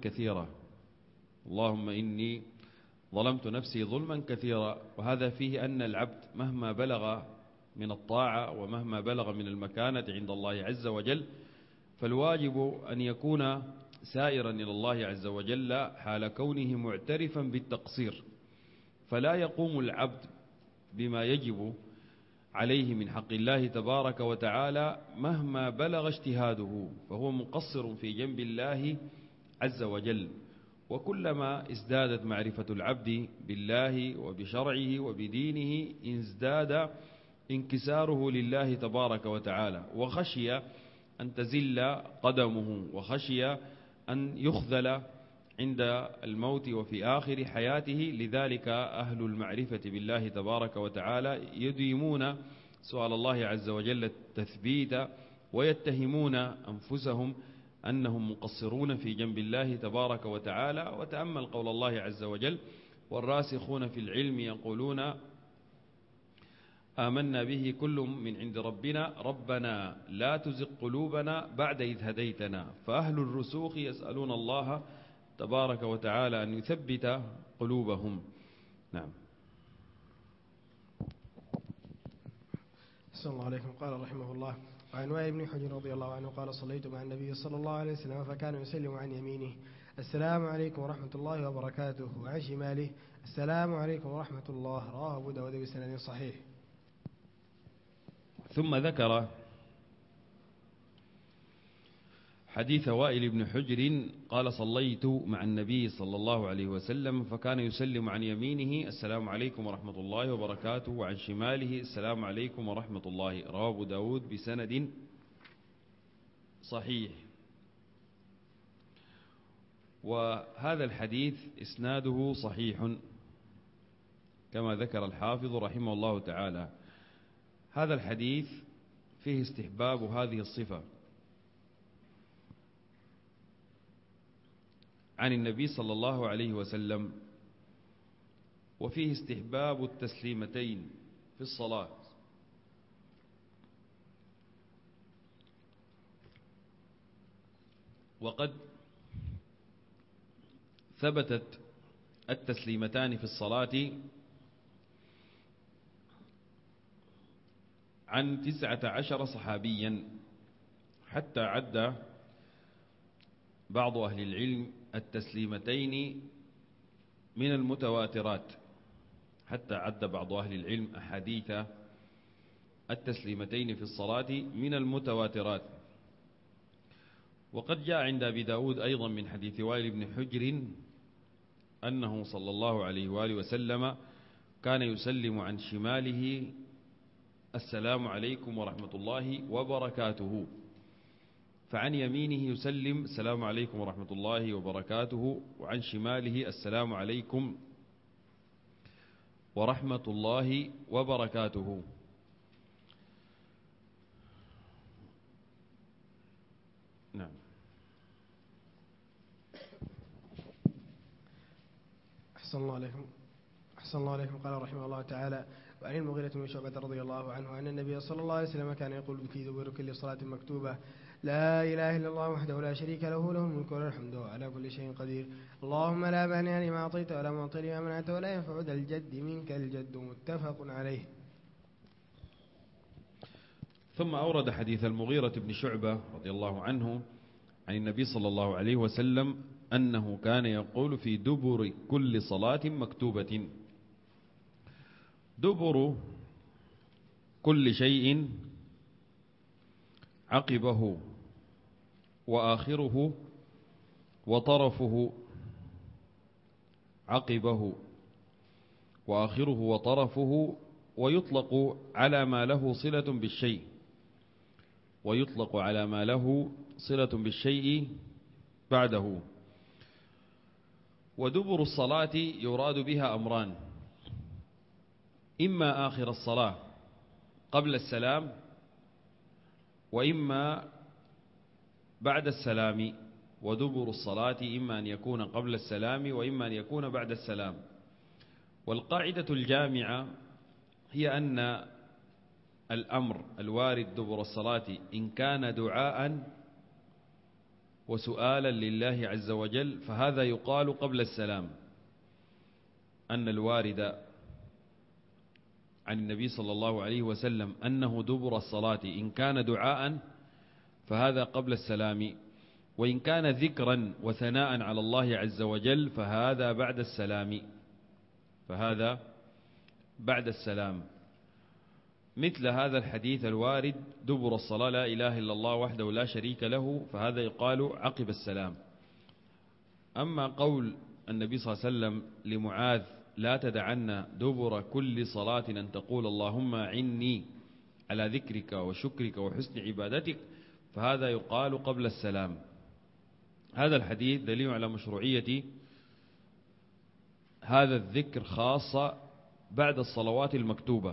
كثيرا. وهذا فيه أن العبد مهما بلغ من الطاعة ومهما بلغ من المكانة عند الله عز وجل، فالواجب أن يكون سائرا إلى الله عز وجل حال كونه معترفا بالتقصير، فلا يقوم العبد بما يجب عليه من حق الله تبارك وتعالى مهما بلغ اجتهاده، فهو مقصر في جنب الله عز وجل. وكلما ازدادت معرفة العبد بالله وبشرعه وبدينه ازداد انكساره لله تبارك وتعالى، وخشي أن تزل قدمه، وخشي أن يخذل عند الموت وفي آخر حياته. لذلك أهل المعرفة بالله تبارك وتعالى يديمون سؤال الله عز وجل التثبيت، ويتهمون أنفسهم أنهم مقصرون في جنب الله تبارك وتعالى. وتأمل قول الله عز وجل: والراسخون في العلم يقولون آمنا به كل من عند ربنا لا تزغ قلوبنا بعد إذ هديتنا. فأهل الرسوخ يسألون الله تبارك وتعالى أن يثبت قلوبهم. نعم. صلى الله عليكم. قال رحمه الله: وعن وائل بن حجر رضي الله عنه قال: صليت مع النبي صلى الله عليه وسلم فكان يسلم عن يمينه: السلام عليكم ورحمة الله وبركاته، وعن شماله: السلام عليكم ورحمة الله. رواه أبو داود بسند صحيح. ثم ذكر حديث وائل بن حجر قال: صليت مع النبي صلى الله عليه وسلم فكان يسلم عن يمينه: السلام عليكم ورحمة الله وبركاته، وعن شماله: السلام عليكم ورحمة الله. رواه أبو داود بسند صحيح. وهذا الحديث إسناده صحيح كما ذكر الحافظ رحمه الله تعالى. هذا الحديث فيه استحباب هذه الصفة عن النبي صلى الله عليه وسلم، وفيه استحباب التسليمتين في الصلاة. وقد ثبتت التسليمتان في الصلاة عن 19 صحابيا حتى عد بعض أهل العلم التسليمتين من المتواترات، حتى عد بعض أهل العلم أحاديث التسليمتين في الصلاة من المتواترات. وقد جاء عند أبي داود أيضا من حديث وائل بن حجر أنه صلى الله عليه وآله وسلم كان يسلم عن شماله السلام عليكم ورحمة الله وبركاته، فعن يمينه يسلم السلام عليكم ورحمة الله وبركاته، وعن شماله السلام عليكم ورحمة الله وبركاته. نعم. أحسن الله عليكم. قال رحمه الله تعالى: وعن المغيرة بن شعبة رضي الله عنه أن النبي صلى الله عليه وسلم كان يقول في دبر كل صلاة مكتوبة: لا إله إلا الله وحده لا شريك له، له الملك وله الحمد على كل شيء قدير، اللهم لا مانع لما أعطيت ولا معطي لما منعت ولا ينفع ذا الجد منك الجد. متفق عليه. ثم أورد حديث المغيرة بن شعبة رضي الله عنه عن النبي صلى الله عليه وسلم أنه كان يقول في دبر كل صلاة مكتوبة. دبر كل شيء عقبه وآخره وطرفه، عقبه وآخره وطرفه، ويطلق على ما له صلة بالشيء، ويطلق على ما له صلة بالشيء بعده. ودبر الصلاة يراد بها أمران: إما آخر الصلاة قبل السلام، وإما بعد السلام. ودبر الصلاة إما أن يكون قبل السلام وإما أن يكون بعد السلام. والقاعدة الجامعة هي أن الأمر الوارد دبر الصلاة إن كان دعاء وسؤالا لله عز وجل فهذا يقال قبل السلام. أن الوارد عن النبي صلى الله عليه وسلم أنه دبر الصلاة إن كان دعاء فهذا قبل السلام، وإن كان ذكرا وثناء على الله عز وجل فهذا بعد السلام، فهذا بعد السلام. مثل هذا الحديث الوارد دبر الصلاة لا إله إلا الله وحده لا شريك له، فهذا يقال عقب السلام. أما قول النبي صلى الله عليه وسلم لمعاذ: لا تدعنا دبر كل صلاة أن تقول اللهم أعني على ذكرك وشكرك وحسن عبادتك، فهذا يقال قبل السلام. هذا الحديث دليل على مشروعية هذا الذكر خاصة بعد الصلوات المكتوبة.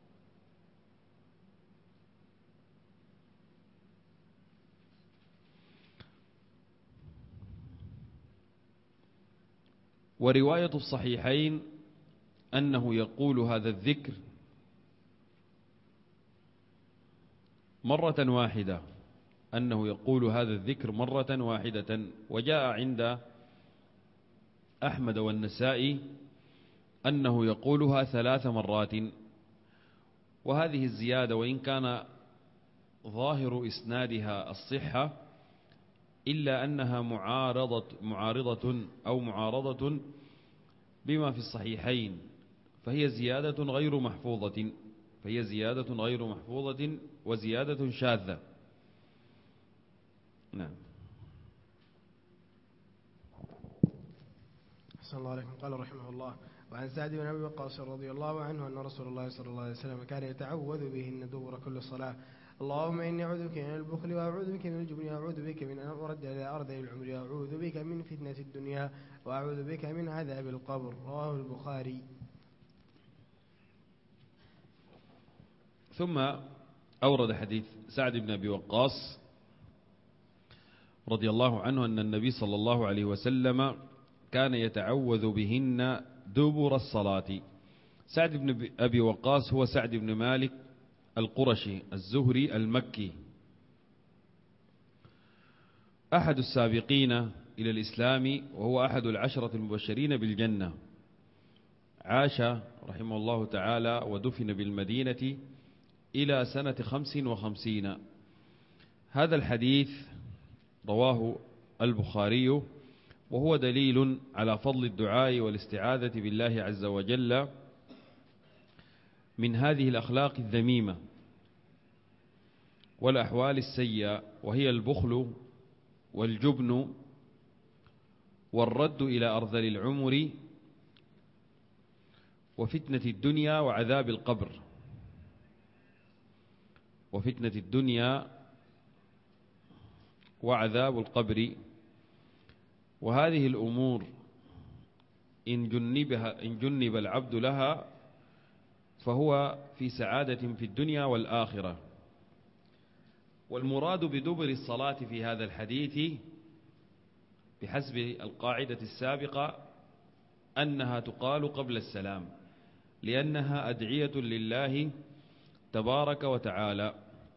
ورواية الصحيحين أنه يقول هذا الذكر مرة واحدة، أنه يقول هذا الذكر مرة واحدة. وجاء عند أحمد والنسائي أنه يقولها 3 مرات. وهذه الزيادة وإن كان ظاهر إسنادها الصحة إلا أنها معارضة بما في الصحيحين، فهي زيادة غير محفوظة، وزيادة شاذة. نعم. أحسن الله عليكم. قال رحمه الله: وعن سعد بن أبي وقاص رضي الله عنه أن رسول الله صلى الله عليه وسلم كان يتعوذ بهن دبر كل صلاة: اللهم إني أعوذ بك من البخل وأعوذ بك من الجبن وأعوذ بك من أن أرد إلى أرض العمر وأعوذ بك من فتنة الدنيا وأعوذ بك من عذاب القبر. رواه البخاري. ثم أورد حديث سعد بن أبي وقاص رضي الله عنه أن النبي صلى الله عليه وسلم كان يتعوذ بهن دبر الصلاة. سعد بن أبي وقاص هو سعد بن مالك القرشي الزهري المكي، أحد السابقين إلى الإسلام، وهو أحد 10 المبشرين بالجنة. عاش رحمه الله تعالى ودفن بالمدينة إلى سنة 55. هذا الحديث رواه البخاري، وهو دليل على فضل الدعاء والاستعاذة بالله عز وجل من هذه الأخلاق الذميمة والأحوال السيئة، وهي البخل والجبن والرد إلى أرذل العمر وفتنة الدنيا وعذاب القبر. وفتنة الدنيا وعذاب القبر. وهذه الأمور إن جنب العبد لها فهو في سعادة في الدنيا والآخرة. والمراد بدبر الصلاة في هذا الحديث بحسب القاعدة السابقة أنها تقال قبل السلام، لأنها أدعية لله تبارك وتعالى،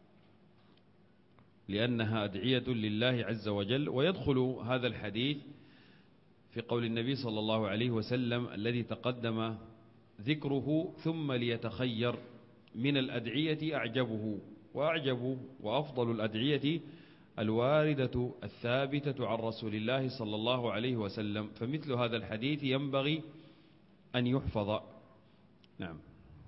لأنها أدعية لله عز وجل. ويدخل هذا الحديث في قول النبي صلى الله عليه وسلم الذي تقدم ذكره: ثم ليتخير من الأدعية أعجبه. وأعجب وأفضل الأدعية الواردة الثابتة عن رسول الله صلى الله عليه وسلم، فمثل هذا الحديث ينبغي أن يحفظ. نعم.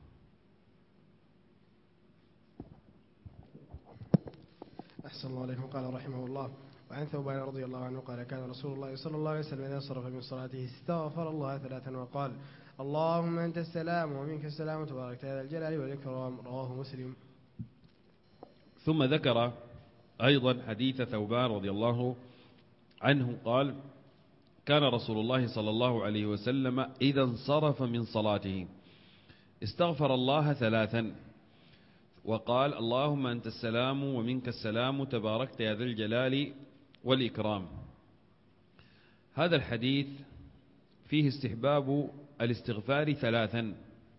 أحسن الله عليكم. قال رحمه الله: وعن ثوبان رضي الله عنه قال: كان رسول الله صلى الله عليه وسلم إذا انصرف من صلاته استغفر الله 3 وقال: اللهم أنت السلام ومنك السلام تبارك يا ذا الجلال والإكرام. رواه مسلم. ثم ذكر أيضا حديث ثوبان رضي الله عنه قال: كان رسول الله صلى الله عليه وسلم إذا انصرف من صلاته استغفر الله 3 وقال: اللهم أنت السلام ومنك السلام تباركت يا ذا الجلال والإكرام. هذا الحديث فيه استحباب الاستغفار 3.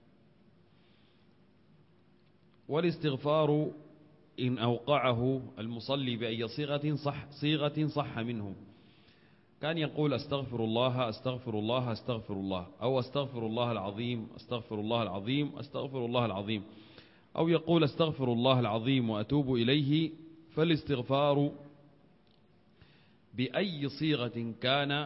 والاستغفار إن أوقعه المصلي بأي صيغة صح منه، كان يقول: أستغفر الله أستغفر الله أستغفر الله، أو أستغفر الله العظيم أستغفر الله العظيم أستغفر الله العظيم، أو يقول: أستغفر الله العظيم وأتوب إليه. فالاستغفار بأي صيغة كان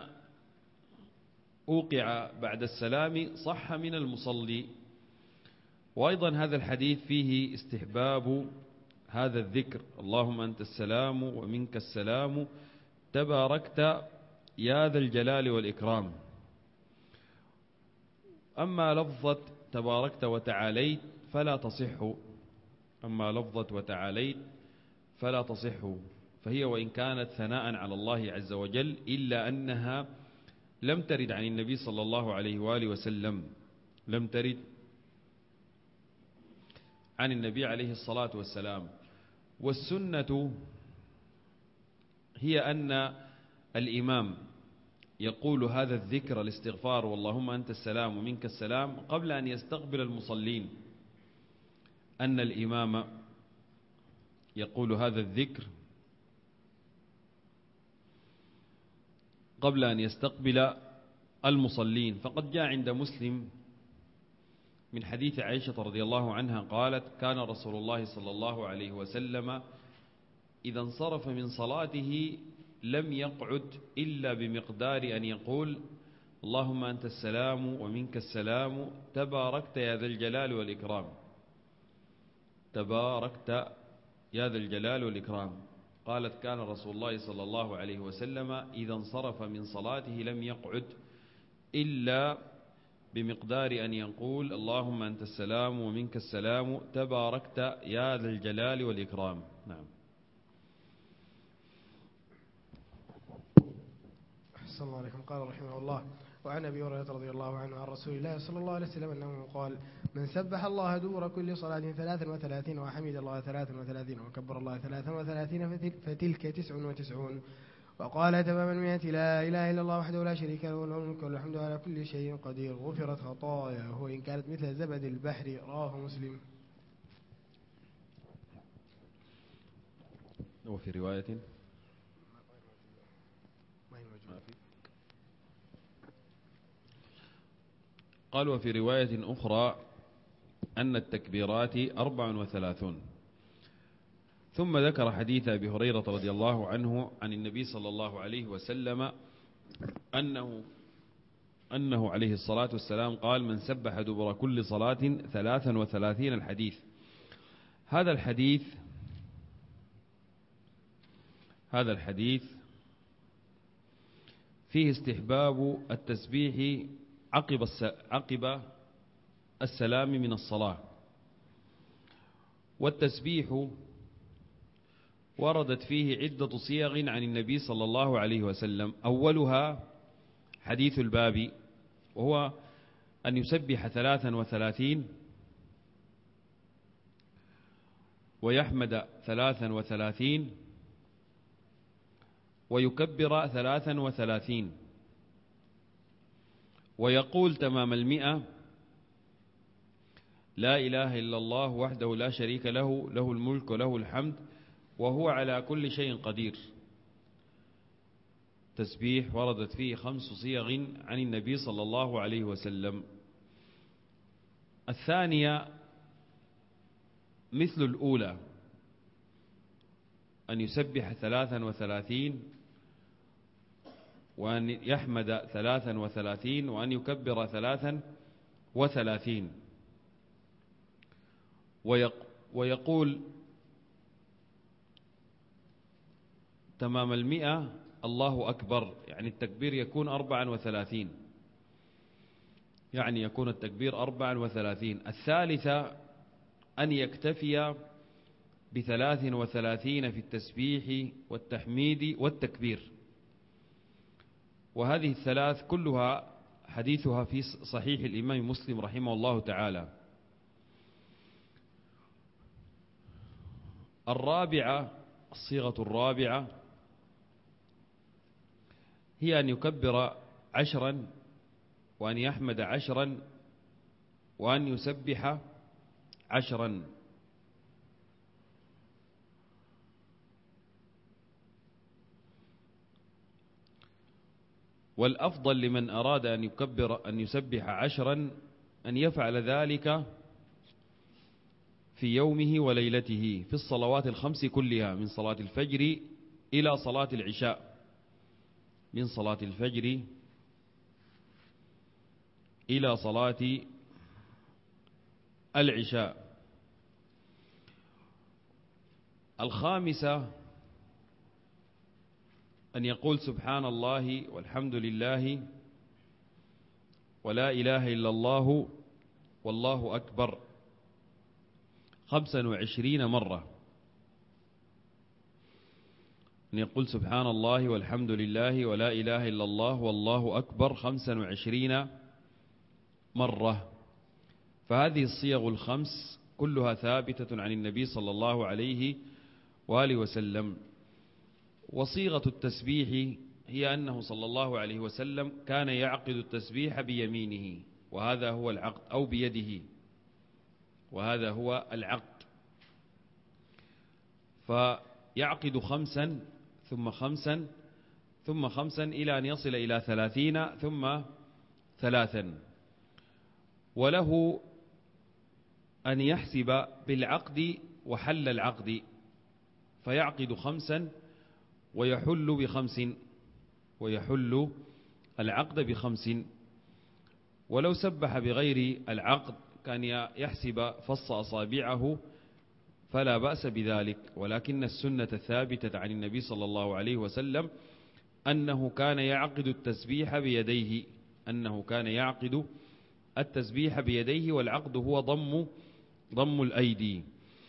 أوقع بعد السلام صح من المصلي. وأيضا هذا الحديث فيه استحباب هذا الذكر: اللهم أنت السلام ومنك السلام تباركت يا ذا الجلال والإكرام. أما لفظة تباركت وتعاليت فلا تصح، أما لفظة وتعاليت فلا تصح، فهي وإن كانت ثناء على الله عز وجل إلا أنها لم ترد عن النبي صلى الله عليه وآله وسلم، لم ترد عن النبي عليه الصلاة والسلام. والسنة هي أن الإمام يقول هذا الذكر الاستغفار: واللهم أنت السلام ومنك السلام، قبل أن يستقبل المصلين، أن الإمام يقول هذا الذكر قبل أن يستقبل المصلين. فقد جاء عند مسلم من حديث عائشة رضي الله عنها قالت: كان رسول الله صلى الله عليه وسلم إذا انصرف من صلاته لم يقعد إلا بمقدار أن يقول: اللهم أنت السلام ومنك السلام تباركت يا ذا الجلال والإكرام، تباركت يا ذا الجلال والإكرام. قالت: كان رسول الله صلى الله عليه وسلم إذا انصرف من صلاته لم يقعد إلا بمقدار أن يقول: اللهم أنت السلام ومنك السلام تباركت يا ذا الجلال والإكرام. نعم. أحسن الله عليكم. قال رحمه الله: وعن أبي هريرة رضي الله عنه عن رسول الله صلى الله عليه وسلم أنه قال: من سبح الله دبر كل صلاة 33 وحمد الله 33 وكبر الله 33 فتلك 99. وقال تمام 100: لا إله إلا الله وحده لا شريك له له الملك والحمد على كل شيء قدير، غفرت خطاياه وإن كانت مثل زبد البحر. رواه مسلم. وفي رواية قال: وفي رواية أخرى أن التكبيرات 34. ثم ذكر حديث أبي هريرة رضي الله عنه عن النبي صلى الله عليه وسلم أنه عليه الصلاة والسلام قال: من سبح دبر كل صلاة 33 الحديث. هذا الحديث فيه استحباب التسبيح عقب السلام من الصلاة. والتسبيح وردت فيه عدة صيغ عن النبي صلى الله عليه وسلم، أولها حديث الباب، وهو أن يسبح 33 ويحمد 33 ويكبر 33 ويقول تمام 100: لا إله إلا الله وحده لا شريك له، له الملك وله الحمد وهو على كل شيء قدير. تسبيح وردت فيه 5 صيغ عن النبي صلى الله عليه وسلم. الثانية مثل الأولى، أن يسبح 33 وأن يحمد 33 وأن يكبر 33 ويقول تمام 100 الله أكبر، يعني التكبير يكون 34، يعني يكون التكبير 34. الثالثة أن يكتفي ب33 في التسبيح والتحميد والتكبير. وهذه الثلاث كلها حديثها في صحيح الإمام مسلم رحمه الله تعالى. الصيغة الرابعة هي أن يكبر 10 وأن يحمد 10 وأن يسبح 10. والأفضل لمن أراد أن يسبح 10 أن يفعل ذلك في يومه وليلته في الصلوات الخمس كلها، من صلاة الفجر إلى صلاة العشاء، من صلاة الفجر إلى صلاة العشاء. الخامسة أن يقول سبحان الله والحمد لله ولا إله إلا الله والله أكبر 25 مرة. أن يقول سبحان الله والحمد لله ولا إله إلا الله والله أكبر 25 مرة. فهذه الصيغ الخمس كلها ثابتة عن النبي صلى الله عليه وآله وسلم. وصيغة التسبيح هي أنه صلى الله عليه وسلم كان يعقد التسبيح بيمينه، وهذا هو العقد، أو بيده، وهذا هو العقد. فيعقد 5 ثم 5 ثم 5 إلى أن يصل إلى 30 ثم 3. وله أن يحسب بالعقد وحل العقد، فيعقد 5 ويحل ب5، ويحل العقد ب5. ولو سبح بغير العقد كان يحسب فص أصابعه فلا بأس بذلك. ولكن السنة الثابتة عن النبي صلى الله عليه وسلم أنه كان يعقد التسبيح بيديه، والعقد هو ضم الأيدي.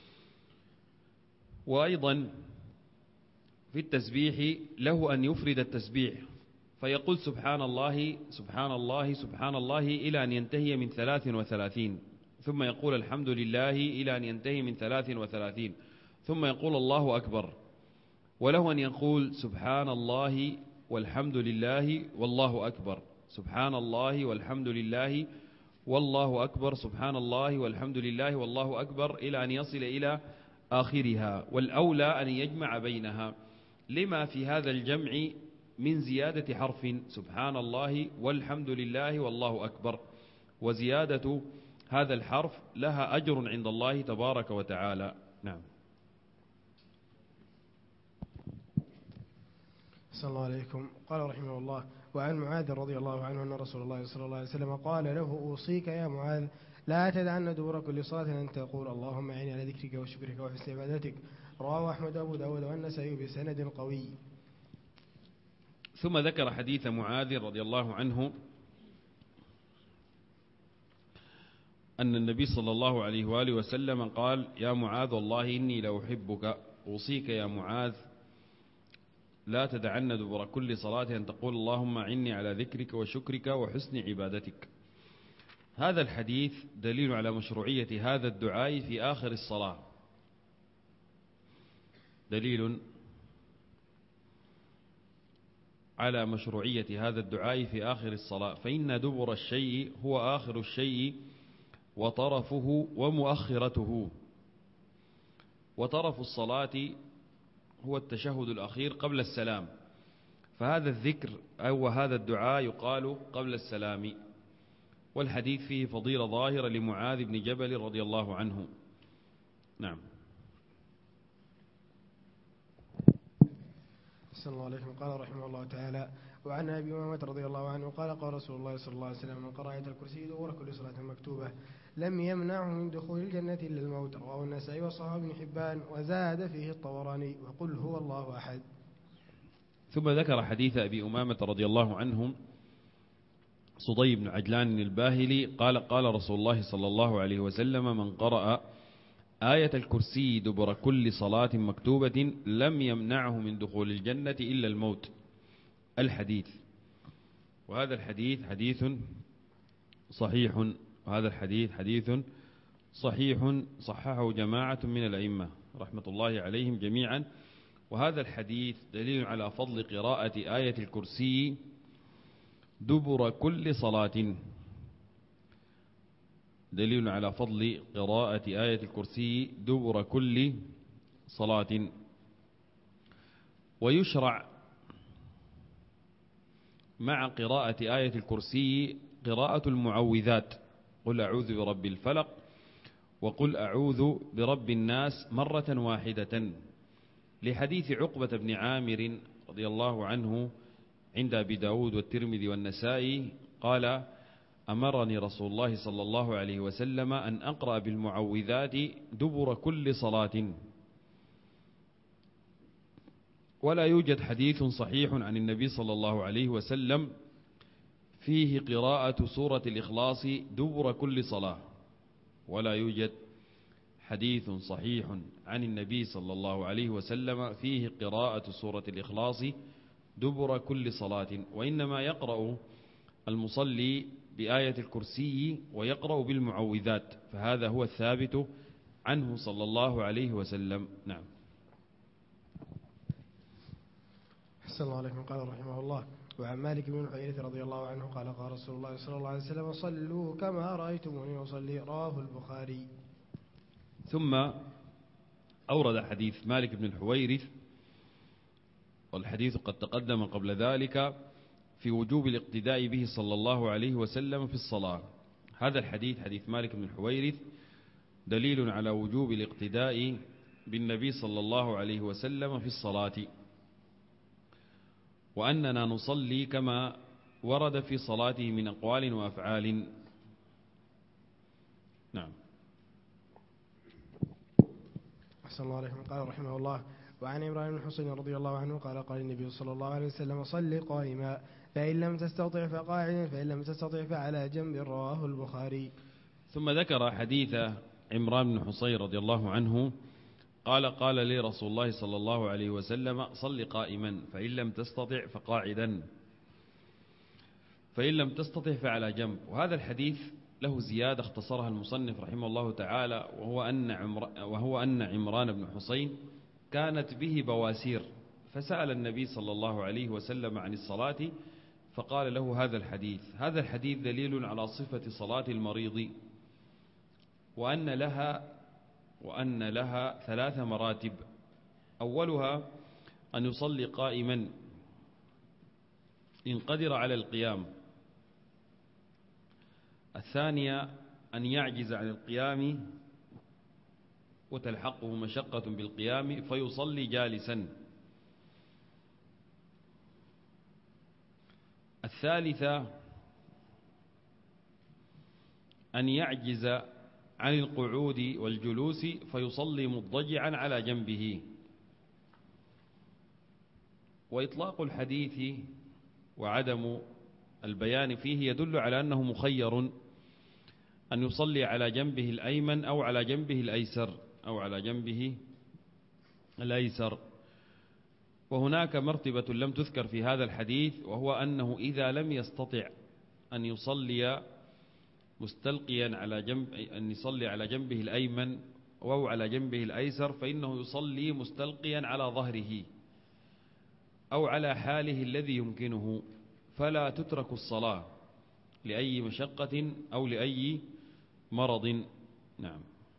وأيضا في التسبيح له أن يفرد التسبيح، فيقول سبحان الله سبحان الله سبحان الله إلى أن ينتهي من 33، ثم يقول الحمد لله إلى أن ينتهي من 33، ثم يقول الله أكبر. وله أن يقول سبحان الله والحمد لله والله أكبر، سبحان الله والحمد لله والله أكبر، سبحان الله والحمد لله والله أكبر، إلى أن يصل إلى آخرها. والأولى أن يجمع بينها، لما في هذا الجمع من زيادة حرف سبحان الله والحمد لله والله أكبر، وزيادة هذا الحرف لها أجر عند الله تبارك وتعالى. نعم. أحسن الله عليكم. قال رحمه الله: وعن معاذ رضي الله عنه أن رسول الله صلى الله عليه وسلم قال له: أوصيك يا معاذ لا تدعن دبر كل صلاة أن تقول اللهم أعني على ذكرك وشكرك وحسن عبادتك. رواه أحمد وأبو داود والنسائي بسند قوي. ثم ذكر حديث معاذ رضي الله عنه أن النبي صلى الله عليه وآله وسلم قال: يا معاذ والله إني لأحبك، أوصيك يا معاذ لا تدعن دبر كل صلاة أن تقول اللهم أعني على ذكرك وشكرك وحسن عبادتك. هذا الحديث دليل على مشروعية هذا الدعاء في آخر الصلاة، دليل على مشروعية هذا الدعاء في آخر الصلاة، فإن دبر الشيء هو آخر الشيء وطرفه ومؤخرته، وطرف الصلاة هو التشهد الأخير قبل السلام، فهذا الذكر أو هذا الدعاء يقال قبل السلام. والحديث فيه فضيلة ظاهرة لمعاذ بن جبل رضي الله عنه. نعم. صلى الله عليه وسلم. قال رحمه الله تعالى: وعن أبي أمامة رضي الله عنه قال: قال رسول الله صلى الله عليه وسلم: من قرأ آية الكرسي دبر كل صلاة مكتوبة لم يمنعه من دخول الجنة إلا الموت. رواه النسائي وصححه ابن حبان وزاد فيه الطبراني: وقل هو الله أحد. ثم ذكر حديث أبي أمامة رضي الله عنه صدي بن عجلان الباهلي قال: قال رسول الله صلى الله عليه وسلم: من قرأ آية الكرسي دبر كل صلاة مكتوبة لم يمنعه من دخول الجنة إلا الموت. الحديث. وهذا الحديث حديث صحيح، وهذا الحديث حديث صحيح صححه جماعة من الأئمة رحمة الله عليهم جميعا. وهذا الحديث دليل على فضل قراءة آية الكرسي دبر كل صلاة، دليل على فضل قراءة آية الكرسي دبر كل صلاة. ويشرع مع قراءة آية الكرسي قراءة المعوذات: قل أعوذ برب الفلق وقل أعوذ برب الناس مرة واحدة، لحديث عقبة بن عامر رضي الله عنه عند أبي داود والترمذي والنسائي قال: أمرني رسول الله صلى الله عليه وسلم أن أقرأ بالمعوذات دبر كل صلاة. ولا يوجد حديث صحيح عن النبي صلى الله عليه وسلم فيه قراءة سورة الإخلاص دبر كل صلاة، ولا يوجد حديث صحيح عن النبي صلى الله عليه وسلم فيه قراءة سورة الإخلاص دبر كل صلاة، وإنما يقرأ المصلي بآية الكرسي ويقرأ بالمعوذات، فهذا هو الثابت عنه صلى الله عليه وسلم. نعم. أحسن الله عليكم. قال رحمه الله: وعن مالك بن الحويرث رضي الله عنه قال: قال رسول الله صلى الله عليه وسلم: صلوا كما رأيتموني أصلي. رواه البخاري. ثم أورد حديث مالك بن الحويرث، والحديث قد تقدم قبل ذلك، في وجوب الاقتداء به صلى الله عليه وسلم في الصلاة. هذا الحديث حديث مالك بن الحويرث دليل على وجوب الاقتداء بالنبي صلى الله عليه وسلم في الصلاة، وأننا نصلي كما ورد في صلاته من أقوال وأفعال. نعم. أحسن الله عليكم. قال رحمه الله: وعن إبراهيم بن حسين رضي الله عنه قال: قال النبي صلى الله عليه وسلم: صل قائما فإن لم تستطع فقاعدا فإن لم تستطع فعلى جنب. رواه البخاري. ثم ذكر حديث عمران بن حصين رضي الله عنه قال: قال لي رسول الله صلى الله عليه وسلم: صل قائما فإن لم تستطع فقاعدا فإن لم تستطع فعلى جنب. وهذا الحديث له زيادة اختصرها المصنف رحمه الله تعالى، وهو أن عمران بن حصين كانت به بواسير، فسأل النبي صلى الله عليه وسلم عن الصلاة فقال له هذا الحديث. هذا الحديث دليل على صفة صلاة المريض، وأن لها 3 مراتب. أولها أن يصلي قائما إن قدر على القيام. الثانية أن يعجز عن القيام وتلحقه مشقة بالقيام فيصلي جالسا. الثالثة أن يعجز عن القعود والجلوس فيصلي مضطجعا على جنبه. وإطلاق الحديث وعدم البيان فيه يدل على أنه مخير أن يصلي على جنبه الأيمن أو على جنبه الأيسر وهناك مرتبة لم تذكر في هذا الحديث، وهو أنه إذا لم يستطع أن يصلي مستلقيا أن يصلي على جنبه الأيمن أو على جنبه الأيسر، فإنه يصلي مستلقيا على ظهره أو على حاله الذي يمكنه، فلا تترك الصلاة لأي مشقة أو لأي مرض. نعم.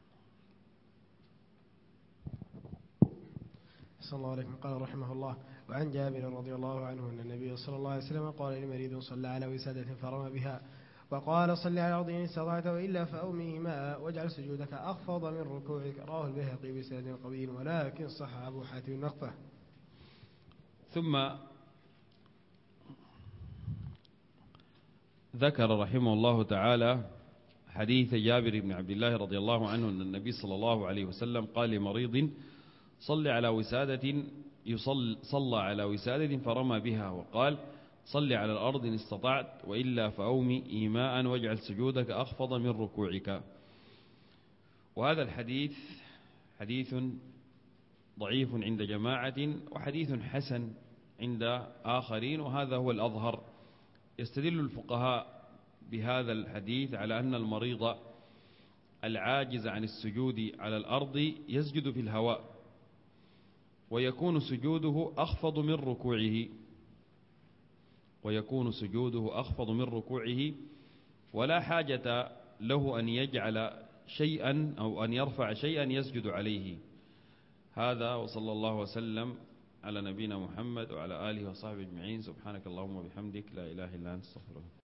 صلى الله عليه وسلم. قال رحمه الله: وعن جابر رضي الله عنه أن النبي صلى الله عليه وسلم قال لمريض صلى على وسادة فرمى بها وقال: صل على الأرض إن استطعت وإلا فأومه ماء واجعل سجودك أخفض من ركوعك. رواه البيهقي بسند قوي ولكن صح أبو حاتم النقفة. ثم ذكر رحمه الله تعالى حديث جابر بن عبد الله رضي الله عنه أن النبي صلى الله عليه وسلم قال لمريض: صلى على وسادة فرمى بها وقال: صل على الأرض إن استطعت وإلا فأومي إيماء واجعل سجودك أخفض من ركوعك. وهذا الحديث حديث ضعيف عند جماعة وحديث حسن عند آخرين، وهذا هو الأظهر. يستدل الفقهاء بهذا الحديث على أن المريض العاجز عن السجود على الأرض يسجد في الهواء، ويكون سجوده أخفض من ركوعه ولا حاجة له أن يجعل شيئا أو أن يرفع شيئا يسجد عليه. هذا وصلى الله وسلم على نبينا محمد وعلى آله وصحبه أجمعين. سبحانك اللهم وبحمدك لا إله إلا أنت استغفرك.